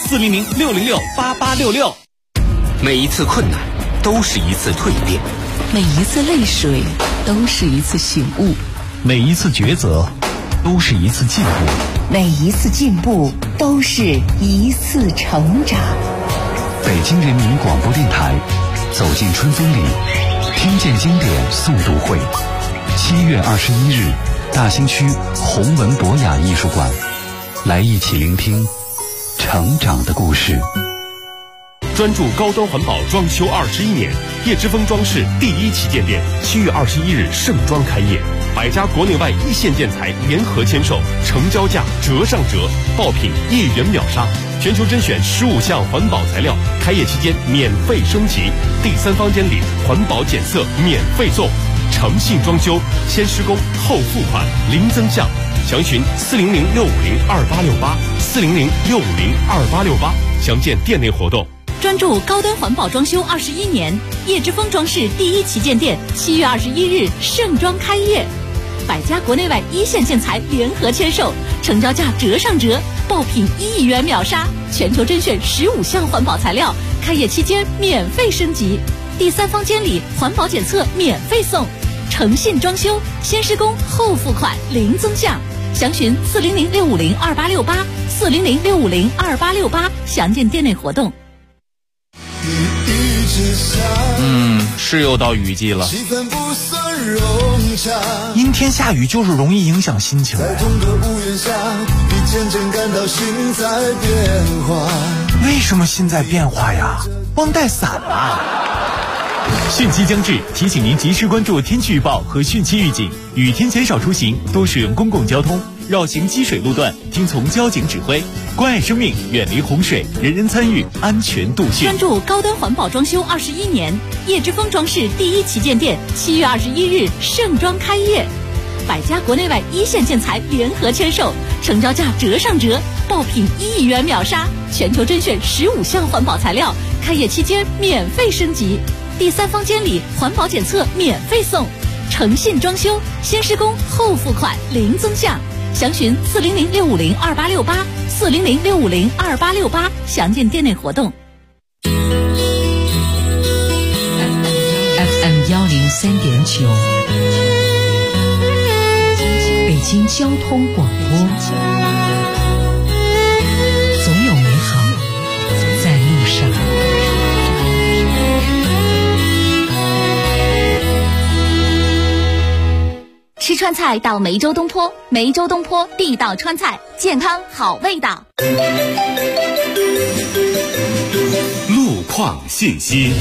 400-606-8866。 每一次困难都是一次蜕变， 每一次泪水都是一次醒悟， 每一次抉择都是一次进步， 每一次进步都是一次成长。 北京人民广播电台，走进春风里，听见经典诵读会，7月21日，大兴区弘文博雅艺术馆，来一起聆听成长的故事。 专注高端环保装修21年，叶之峰装饰第1旗舰店7月21日盛装开业，100家国内外一线建材联合签售，成交价折上折，爆品1元秒杀，全球甄选15项环保材料，开业期间免费升级，第3方监理，环保检测免费送，诚信装修，先施工后付款，零增项。详询400-650-2868，400-650-2868，详见店内活动。 专注高端环保装修21年，叶之峰装饰第1旗舰店7月21日盛装开业，100家国内外一线建材联合签售，成交价折上折，爆品1亿元秒杀，全球甄选15项环保材料，开业期间免费升级，第3方监理，环保检测免费送，诚信装修，先施工后付款，零增项。详询400-650-2868，400-650-2868，详见店内活动。 是又到雨季了，阴天下雨就是容易影响心情。为什么心在变化呀？忘带伞了。汛期将至，提醒您及时关注天气预报和汛期预警，雨天减少出行，多使用公共交通，绕行积水路段，听从交警指挥，关爱生命，远离洪水，人人参与，安全度汛。 专注高端环保装修21年，叶之峰装饰第1旗舰店7月21日盛装开业百家国内外一线建材联合签售，成交价折上折，爆品1亿元秒杀，全球甄选15项环保材料，开业期间免费升级，第3方监理环保检测免费送，诚信装修，先施工后付款零增项，详询400-650-2868 400-650-2868，详见店内活动。 FM 103.9，北京交通广播，总有美好在路上。 吃川菜到梅州东坡，梅州东坡地道川菜，健康好味道。 路况信息。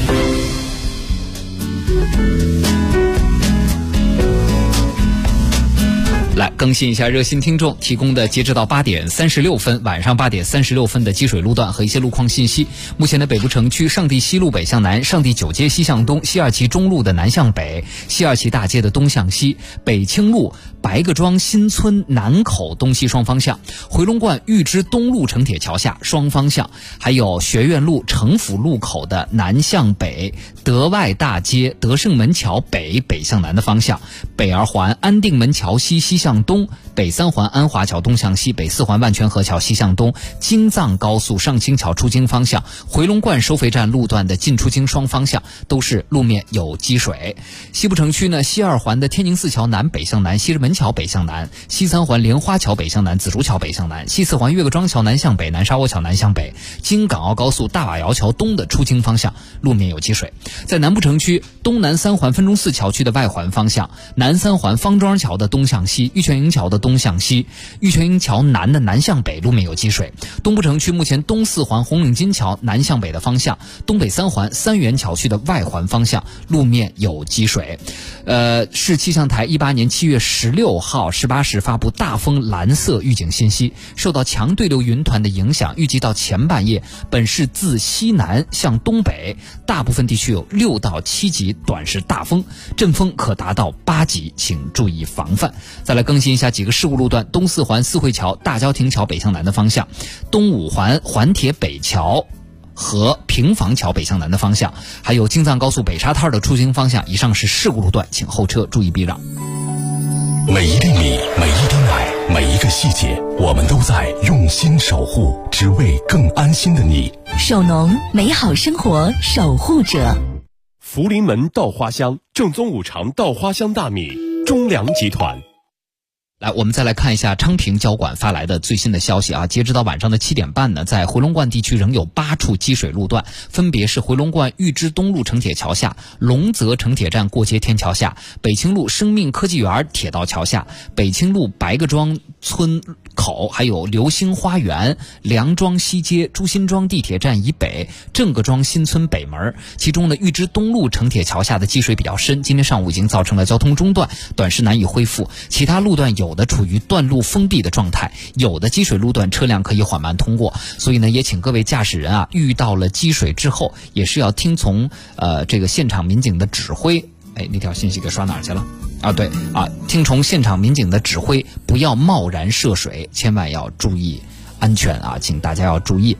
来更新一下热心听众提供的截止到8点36分，晚上8点36分的积水路段和一些路况信息。目前的北部城区上地西路北向南，上地9街西向东，西二旗中路的南向北，西二旗大街的东向西，北青路白各庄新村南口东西双方向，回龙观玉芝东路城铁桥下双方向，还有学院路城府路口的南向北，德外大街德胜门桥北向南的方向，北二环安定门桥西向东，北3环安华桥东向西，北4环万泉河桥西向东，京藏高速上清桥出京方向，回龙观收费站路段的进出京双方向都是路面有积水。西部城区呢，西2环的天宁寺桥南北向南，西直门桥北向南，西3环莲花桥北向南，紫竹桥北向南，西4环岳各庄桥南向北，南沙窝桥南向北，京港澳高速大瓦窑桥东的出京方向路面有积水。在南部城区，东南3环分钟寺桥区的外环方向，南3环方庄桥的东向西，玉泉营桥的东向西，玉泉营桥南的南向北路面有积水。东部城区目前东4环红领巾桥南向北的方向，东北3环三元桥区的外环方向路面有积水。市气象台18年7月16号18时发布大风蓝色预警信息，受到强对流云团的影响，预计到前半夜，本市自西南向东北大部分地区有6到7级短时大风，阵风可达到8级，请注意防范。再来更新一下几个事故路段：东4环四惠桥大郊亭桥北向南的方向，东5环环铁北桥和平房桥北向南的方向，还有京藏高速北沙滩的出京方向，以上是事故路段，请后车注意避让。 每一粒米，每一滴奶，每一个细节，我们都在用心守护，只为更安心的你。 首农，美好生活守护者。 福临门稻花香，正宗五常稻花香大米，中粮集团。 来，我们再来看一下昌平交管发来的最新的消息啊！截止到晚上的7点半呢，在回龙观地区仍有8处积水路段，分别是回龙观玉芝东路城铁桥下、龙泽城铁站过街天桥下、北青路生命科技园铁道桥下、北青路白各庄村口，还有流星花园、梁庄西街、朱辛庄地铁站以北、郑各庄新村北门。其中呢，玉芝东路城铁桥下的积水比较深，今天上午已经造成了交通中断，短时难以恢复。其他路段有的处于断路封闭的状态，有的积水路段车辆可以缓慢通过，所以呢，也请各位驾驶人啊，遇到了积水之后，也是要听从这个现场民警的指挥。哎，那条信息给刷哪儿去了？啊，对啊，听从现场民警的指挥，不要贸然涉水，千万要注意安全啊，请大家要注意。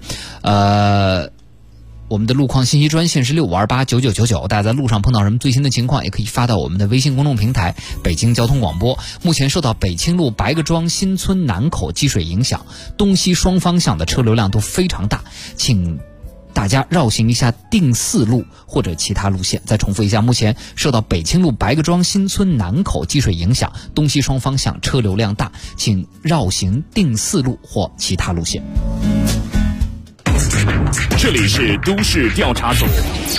我们的路况信息专线是65289999，大家在路上碰到什么最新的情况，也可以发到我们的微信公众平台北京交通广播。目前受到北青路白各庄新村南口积水影响，东西双方向的车流量都非常大，请大家绕行一下定4路或者其他路线。再重复一下，目前受到北青路白各庄新村南口积水影响，东西双方向车流量大，请绕行定4路或其他路线。 这里是都市调查组，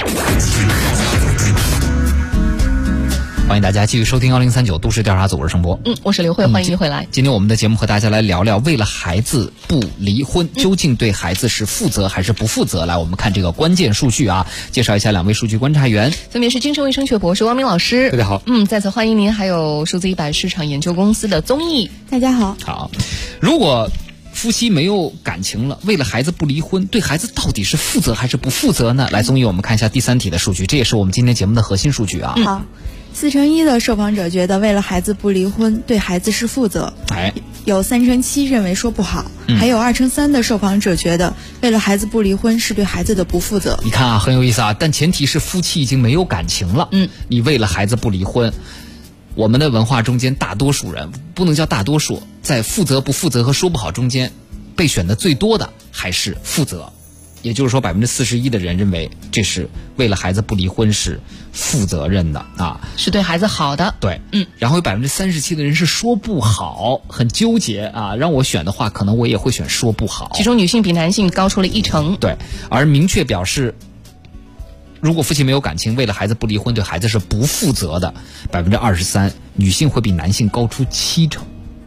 欢迎大家继续收听1039都市调查组，我是盛博。 我是刘慧，欢迎回来。 今天我们的节目和大家来聊聊，为了孩子不离婚，究竟对孩子是负责还是不负责？来，我们看这个关键数据啊，介绍一下2位数据观察员， 分别是精神卫生学博士汪明老师， 大家好。 再次欢迎您，还有数字100市场研究公司的宗毅， 大家好。 好，如果夫妻没有感情了，为了孩子不离婚，对孩子到底是负责还是不负责呢？来，综艺我们看一下第3题的数据，这也是我们今天节目的核心数据啊。 好，41%的受访者觉得为了孩子不离婚，对孩子是负责。有3%7认为说不好，还有2%3的受访者觉得为了孩子不离婚是对孩子的不负责。 你看啊，很有意思啊，但前提是夫妻已经没有感情了。你为了孩子不离婚，我们的文化中间大多数人，不能叫大多数，在负责不负责和说不好中间，被选的最多的还是负责。也就是说，41%的人认为这是为了孩子不离婚是负责任的啊， 是对孩子好的。 对，然后有37%的人是说不好，很纠结啊。让我选的话，可能我也会选说不好。 其中女性比男性高出了1成。 对，而明确表示，如果夫妻没有感情，为了孩子不离婚，对孩子是不负责的，23%，女性会比男性高出7成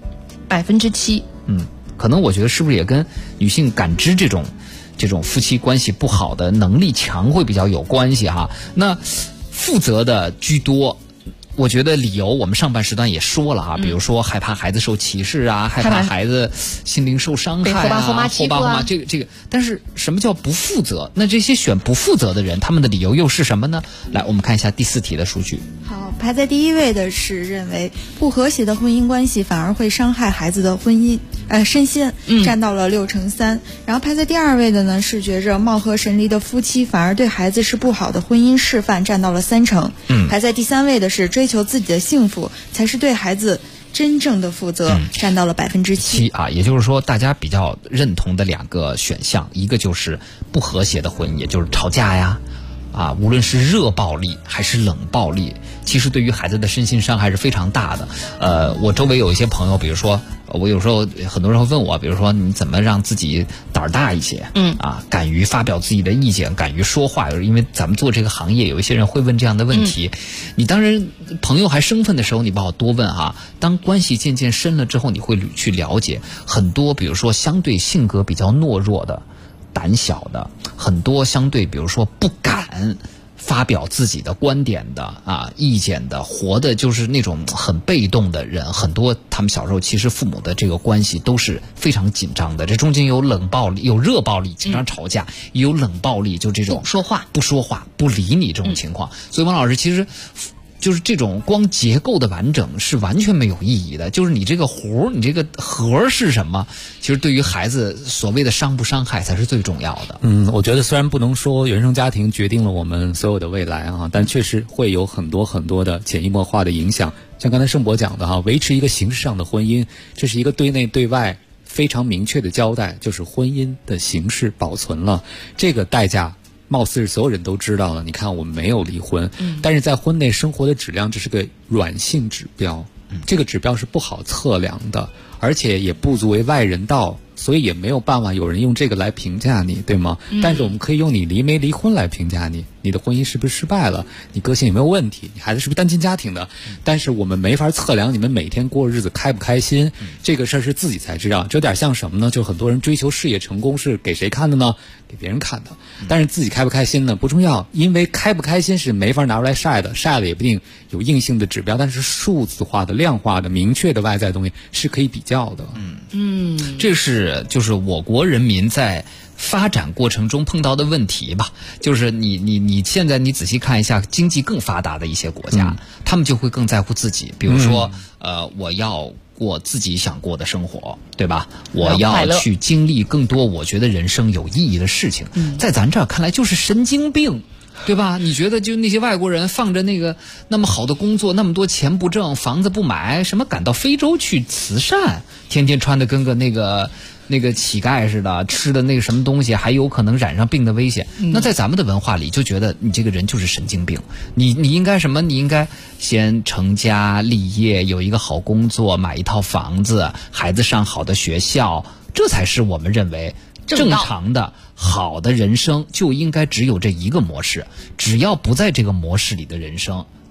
，7%。 可能我觉得是不是也跟女性感知这种夫妻关系不好的能力强会比较有关系哈。那负责的居多，我觉得理由我们上半时段也说了哈，比如说害怕孩子受歧视啊，害怕孩子心灵受伤害啊， 被后爸后妈欺负啊， 这个。但是什么叫不负责？那这些选不负责的人，他们的理由又是什么呢？来，我们看一下第4题的数据。 好，排在第1位的是认为不和谐的婚姻关系反而会伤害孩子的身心，占到了6%3。然后排在第2位的呢是觉着貌合神离的夫妻反而对孩子是不好的婚姻示范，占到了3成。排在第3位的是追求自己的幸福才是对孩子真正的负责，占到了7% 啊。也就是说，大家比较认同的2个选项，一个就是不和谐的婚姻，也就是吵架呀。无论是热暴力还是冷暴力，其实对于孩子的身心伤害是非常大的。我周围有一些朋友，比如说我有时候很多人会问我，比如说你怎么让自己胆儿大一些？敢于发表自己的意见，敢于说话。因为咱们做这个行业，有一些人会问这样的问题。你当然朋友还生分的时候，你不好多问啊。当关系渐渐深了之后，你会去了解很多，比如说相对性格比较懦弱的、胆小的，很多相对比如说不敢发表自己的观点的意见的，活的就是那种很被动的人，很多他们小时候其实父母的这个关系都是非常紧张的，这中间有冷暴力，有热暴力，经常吵架，也有冷暴力，就这种不说话不理你这种情况。所以王老师其实就是这种光结构的完整是完全没有意义的，就是你这个核，你这个核是什么，其实对于孩子所谓的伤不伤害才是最重要的。 我觉得虽然不能说原生家庭决定了我们所有的未来啊，但确实会有很多很多的潜移默化的影响。像刚才盛博讲的哈，维持一个形式上的婚姻，这是一个对内对外非常明确的交代，就是婚姻的形式保存了，这个代价貌似是所有人都知道了。你看我们没有离婚，但是在婚内生活的质量，这是个软性指标，这个指标是不好测量的，而且也不足为外人道，所以也没有办法有人用这个来评价你，对吗？但是我们可以用你离没离婚来评价你，你的婚姻是不是失败了，你个性有没有问题，你孩子是不是单亲家庭的。但是我们没法测量你们每天过日子开不开心，这个事儿是自己才知道。这有点像什么呢？就很多人追求事业成功是给谁看的呢？给别人看的。但是自己开不开心呢？不重要，因为开不开心是没法拿出来晒的，晒了也不一定有硬性的指标，但是数字化的、量化的、明确的外在的东西是可以比较的。 这是就是我国人民在发展过程中碰到的问题吧。就是你现在你仔细看一下经济更发达的一些国家，他们就会更在乎自己，比如说我要过自己想过的生活，对吧？我要去经历更多我觉得人生有意义的事情。在咱这儿看来就是神经病，对吧？你觉得就那些外国人放着那个那么好的工作，那么多钱不挣，房子不买，什么赶到非洲去慈善，天天穿的跟个那个乞丐似的，吃的那个什么东西，还有可能染上病的危险。那在咱们的文化里就觉得你这个人就是神经病，你应该什么？你应该先成家立业，有一个好工作，买一套房子，孩子上好的学校，这才是我们认为正常的好的人生，就应该只有这一个模式。只要不在这个模式里的人生，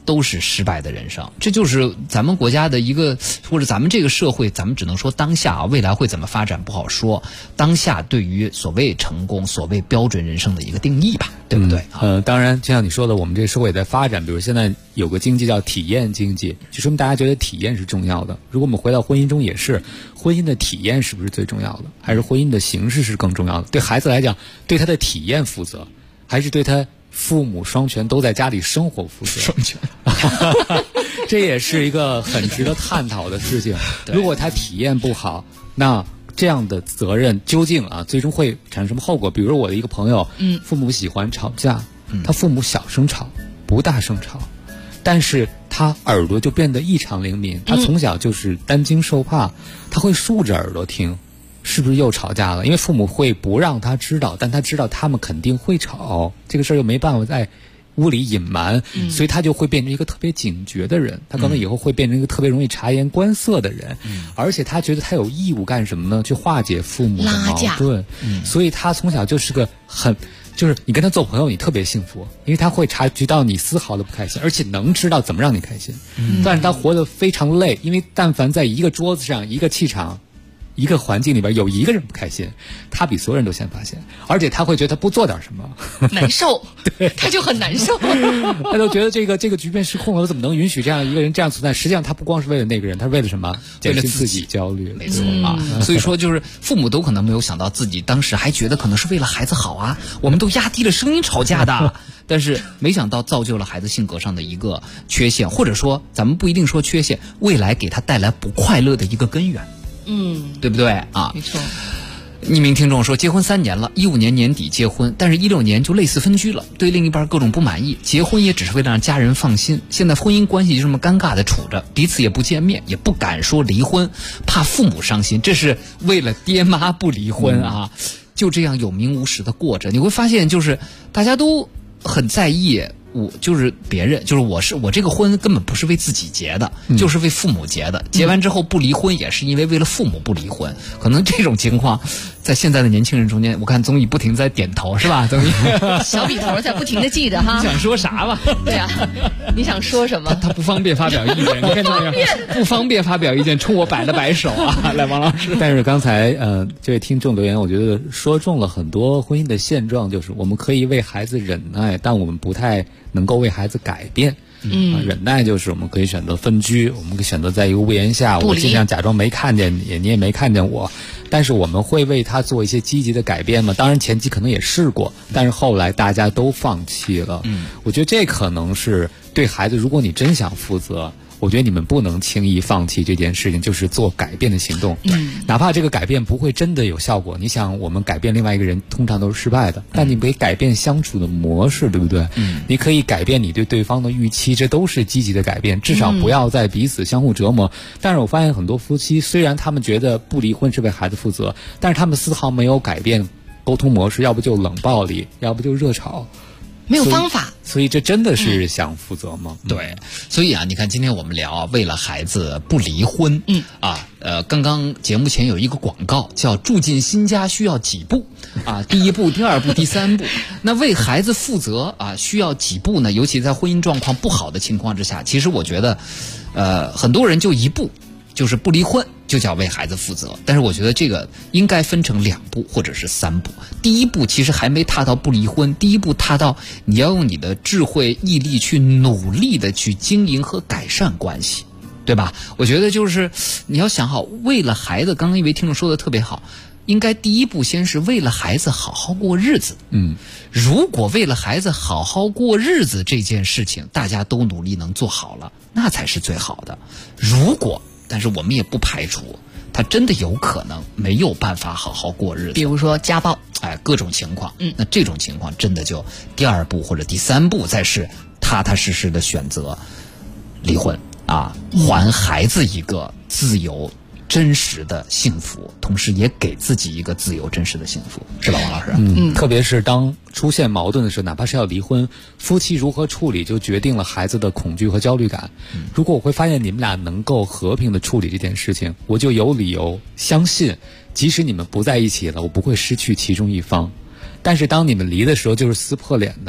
都是失败的人生。这就是咱们国家的一个，或者咱们这个社会，咱们只能说当下啊，未来会怎么发展不好说。当下对于所谓成功、所谓标准人生的一个定义吧，对不对？ 当然，就像你说的，我们这个社会也在发展。比如现在有个经济叫体验经济，就说明大家觉得体验是重要的。如果我们回到婚姻中也是，婚姻的体验是不是最重要的？还是婚姻的形式是更重要的？对孩子来讲，对他的体验负责，还是对他父母双全都在家里生活负责？ 双全， 这也是一个很值得探讨的事情。如果他体验不好，那这样的责任究竟最终会产生什么后果？比如我的一个朋友，父母喜欢吵架，他父母小声吵，不大声吵，但是他耳朵就变得异常灵敏。他从小就是担惊受怕，他会竖着耳朵听，是不是又吵架了？因为父母会不让他知道，但他知道他们肯定会吵，这个事儿又没办法在屋里隐瞒，所以他就会变成一个特别警觉的人，他可能以后会变成一个特别容易察言观色的人，而且他觉得他有义务干什么呢？去化解父母的矛盾，所以他从小就是个就是你跟他做朋友，你特别幸福，因为他会察觉到你丝毫的不开心，而且能知道怎么让你开心。但是他活得非常累，因为但凡在一个桌子上、一个气场、一个环境里边有一个人不开心，他比所有人都先发现，而且他会觉得他不做点什么难受，对，他就很难受， 他就觉得这个局面失控了，我怎么能允许这样一个人这样存在？实际上他不光是为了那个人，他是为了什么？减轻自己焦虑， 没错啊。所以说就是父母都可能没有想到自己当时还觉得可能是为了孩子好啊，我们都压低了声音吵架的，但是没想到造就了孩子性格上的一个缺陷，或者说咱们不一定说缺陷，未来给他带来不快乐的一个根源。对不对啊？ 没错。 一名听众说，结婚3年了，15年年底结婚，但是16年就类似分居了，对另一半各种不满意，结婚也只是为了让家人放心。现在婚姻关系就这么尴尬的处着，彼此也不见面，也不敢说离婚，怕父母伤心，这是为了爹妈不离婚啊。就这样有名无实的过着，你会发现就是大家都很在意。我就是别人，就是我这个婚根本不是为自己结的，就是为父母结的。结完之后不离婚，也是因为为了父母不离婚。可能这种情况，在现在的年轻人中间，我看综艺不停在点头，是吧？综艺小笔头在不停的记着哈。 你想说啥吧？ 对啊，你想说什么？ 他不方便发表意见，你看这样，不方便发表意见，冲我摆了摆手啊！来，王老师。 但是刚才这位听众留言，我觉得说中了很多婚姻的现状，就是我们可以为孩子忍耐，但我们不太能够为孩子改变。忍耐就是我们可以选择分居，我们可以选择在一个屋檐下，我尽量假装没看见你，你也没看见我，但是我们会为他做一些积极的改变吗？当然前期可能也试过，但是后来大家都放弃了。我觉得这可能是对孩子，如果你真想负责，我觉得你们不能轻易放弃这件事情，就是做改变的行动。哪怕这个改变不会真的有效果，你想我们改变另外一个人通常都是失败的，但你可以改变相处的模式，对不对？你可以改变你对对方的预期，这都是积极的改变，至少不要再彼此相互折磨。但是我发现很多夫妻虽然他们觉得不离婚是为孩子负责，但是他们丝毫没有改变沟通模式，要不就冷暴力，要不就热吵， 没有方法。 所以这真的是想负责吗？ 对，所以啊，你看今天我们聊为了孩子不离婚，刚刚节目前有一个广告叫住进新家需要几步啊？第1步、第2步、第3步。那为孩子负责啊，需要几步呢？尤其在婚姻状况不好的情况之下，其实我觉得，很多人就1步。就是不离婚就叫为孩子负责，但是我觉得这个应该分成2步或者是3步。第1步其实还没踏到不离婚，第1步踏到你要用你的智慧毅力去努力的去经营和改善关系，对吧？我觉得就是你要想好，为了孩子，刚刚一位听众说的特别好，应该第1步先是为了孩子好好过日子。如果为了孩子好好过日子这件事情大家都努力能做好了，那才是最好的。但是我们也不排除他真的有可能没有办法好好过日子， 比如说家暴， 各种情况。那这种情况真的就第2步或者第3步再是踏踏实实的选择离婚啊，还孩子一个自由真实的幸福，同时也给自己一个自由真实的幸福，是吧，王老师？ 特别是当出现矛盾的时候，哪怕是要离婚，夫妻如何处理就决定了孩子的恐惧和焦虑感。如果我会发现你们俩能够和平的处理这件事情，我就有理由相信，即使你们不在一起了，我不会失去其中一方。但是当你们离的时候，就是撕破脸的，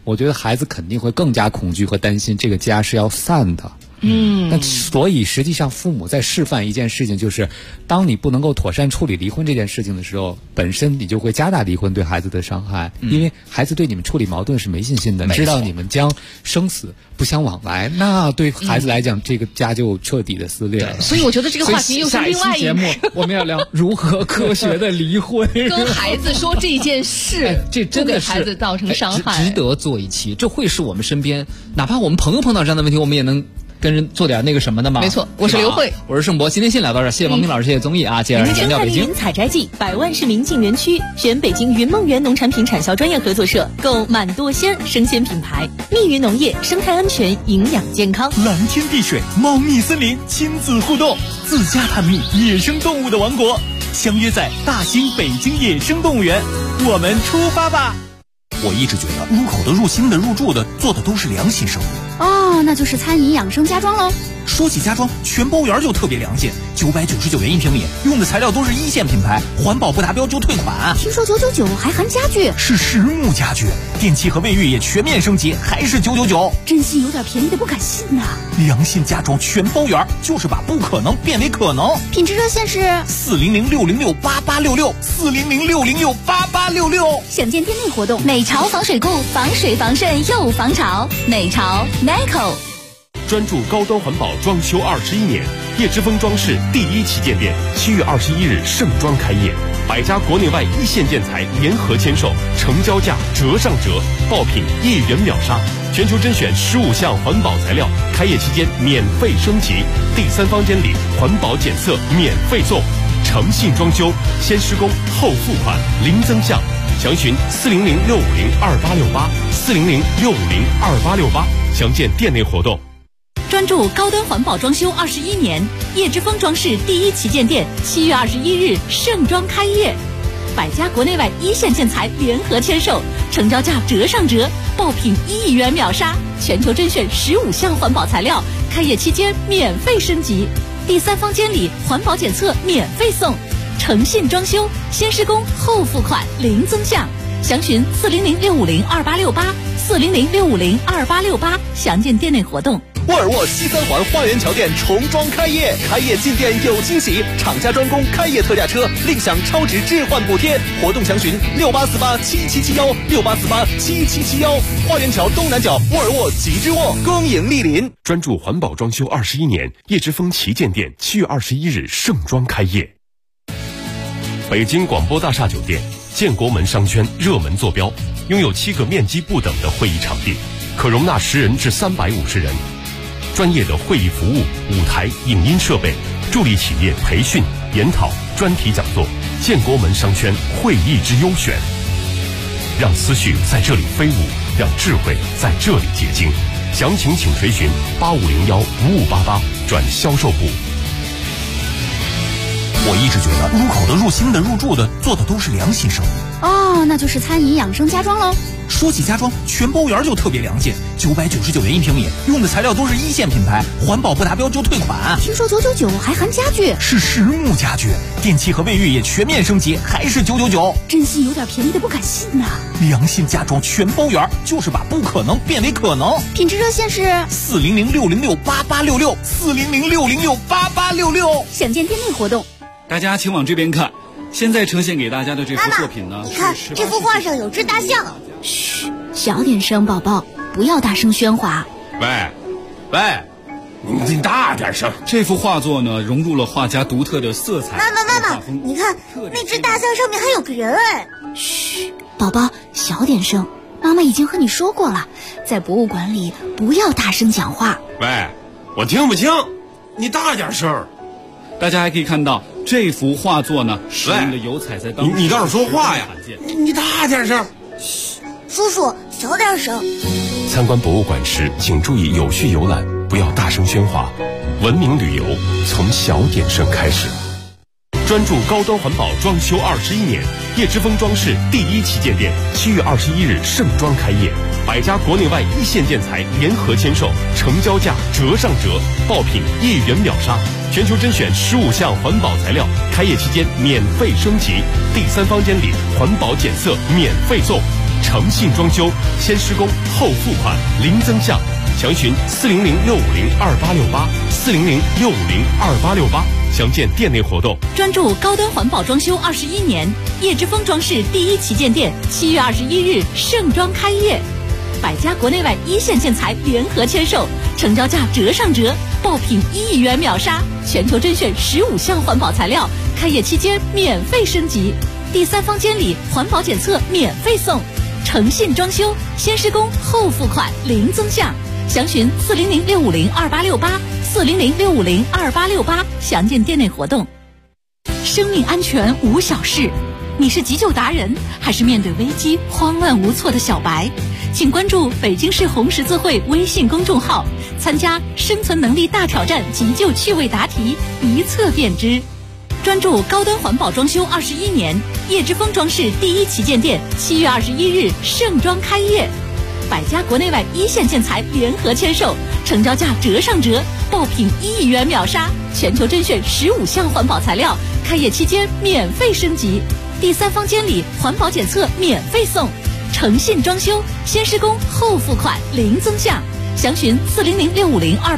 我觉得孩子肯定会更加恐惧和担心这个家是要散的。那所以实际上父母在示范一件事情，就是当你不能够妥善处理离婚这件事情的时候，本身你就会加大离婚对孩子的伤害，因为孩子对你们处理矛盾是没信心的，知道你们将生死不相往来，那对孩子来讲，这个家就彻底的撕裂了。 所以我觉得这个话题又是另外一节目，我们要聊如何科学的离婚， 跟孩子说这件事， 这真的是不给孩子造成伤害， 值得做一期。这会是我们身边，哪怕我们朋友碰到这样的问题，我们也能跟人做点那个什么的吗？ 没错，我是刘慧， 我是盛博。今天先聊到这儿，谢谢王平老师，谢谢综艺啊，接着讲讲北京采摘季，100万市民进园区，选北京云梦园农产品产销专业合作社，购满舵鲜生鲜品牌，密云农业，生态安全，营养健康， 蓝天碧水，猫蜜森林，亲子互动，自家探秘野生动物的王国，相约在大兴北京野生动物园，我们出发吧！ 我一直觉得入口的、入心的、入住的，做的都是良心生意。 哦，那就是餐饮养生家装喽。 说起家装，全包园就特别良心，999元1平米，用的材料都是1线品牌，环保不达标就退款。 听说999还含家具， 是实木家具，电器和卫浴也全面升级，还是999。 真心有点便宜的不敢信呐。 良心家装全包园，就是把不可能变为可能。 品质热线是 400-606-8866，400-606-8866。 想见店内活动， 美潮防水固，防水防渗又防潮，美潮 Nico。 专注高端环保装修21年，叶之峰装饰第1旗舰店7月21日盛装开业，100家国内外一线建材联合签售，成交价折上折，爆品1元秒杀，全球甄选15项环保材料，开业期间免费升级，第3房间里环保检测免费送，诚信装修，先施工后付款，零增项，详询400-650-2868，400-650-2868，详见店内活动。 专注高端环保装修21年，叶之峰装饰第1旗舰店7月21日盛装开业，100家国内外一线建材联合签售，成交价折上折，爆品1元秒杀，全球甄选15项环保材料，开业期间免费升级，第3房间里环保检测免费送，诚信装修，先施工后付款，零增项，详询400-650-2868，400-650-2868，详见店内活动。 沃尔沃西三环花园桥店重装开业，开业进店有惊喜，厂家专供开业特价车，另享超值置换补贴，活动详询68487771，68487771。花园桥东南角沃尔沃吉之沃，恭迎莅临。 专注环保装修21年，叶之峰旗舰店7月21日盛装开业。北京广播大厦酒店建国门商圈热门坐标，拥有7个面积不等的会议场地，可容纳10人至350人。专业的会议服务、舞台、影音设备，助力企业培训、研讨、专题讲座。建国门商圈会议之优选，让思绪在这里飞舞，让智慧在这里结晶。详情请垂询8501-5588转销售部。 我一直觉得入口的、入心的、入住的，做的都是良心生意。 哦，那就是餐饮养生家装喽。 说起家装，全包园就特别良心，999元1平米，用的材料都是1线品牌，环保不达标就退款。 听说999还含家具， 是实木家具，电器和卫浴也全面升级，还是999。 真心有点便宜的不敢信呐。 良心家装全包园，就是把不可能变为可能。 品质热线是 400-606-8866，400-650-8866。 想见店内活动。 大家请往这边看，现在呈现给大家的这幅作品呢， 你看这幅画上有只大象。嘘，小点声，宝宝，不要大声喧哗。 喂，你大点声。这幅画作呢，融入了画家独特的色彩。 妈妈，你看那只大象上面还有个人哎。嘘，宝宝，小点声。妈妈已经和你说过了，在博物馆里不要大声讲话。 喂，我听不清，你大点声。大家还可以看到这幅画作呢，使用的油彩在当中。 你倒是说话呀！你大点声。 嘘，叔叔，小点声。 参观博物馆时，请注意有序游览，不要大声喧哗。文明旅游从小点声开始。专注高端环保装修21年，叶之峰装饰第1旗舰店7月21日盛装开业，100家国内外一线建材联合签售，成交价折上折，爆品1元秒杀，全球甄选15项环保材料，开业期间免费升级，第3房间里环保检测免费送， 诚信装修，先施工后付款，零增项。详询400-650-2868，400-650-2868，详见店内活动。 专注高端环保装修21年，叶之峰装饰第一旗舰店7月21日盛装开业，百家国内外一线建材联合签售，成交价折上折，爆品1亿元秒杀，全球甄选15项环保材料，开业期间免费升级，第三方监理环保检测免费送，诚信装修，先施工后付款，零增项。详询400-650-2868，400-650-2868，详见店内活动。生命安全无小事，你是急救达人，还是面对危机慌乱无措的小白？请关注北京市红十字会微信公众号，参加生存能力大挑战急救趣味答题，一测便知。专注高端环保装修21年，叶之峰装饰第一旗舰店7月21日盛装开业，百家国内外一线建材联合签售，成交价折上折，爆品1亿元秒杀，全球甄选15项环保材料，开业期间免费升级，第三方监理环保检测免费送，诚信装修，先施工后付款，零增项。详询400-650-2868。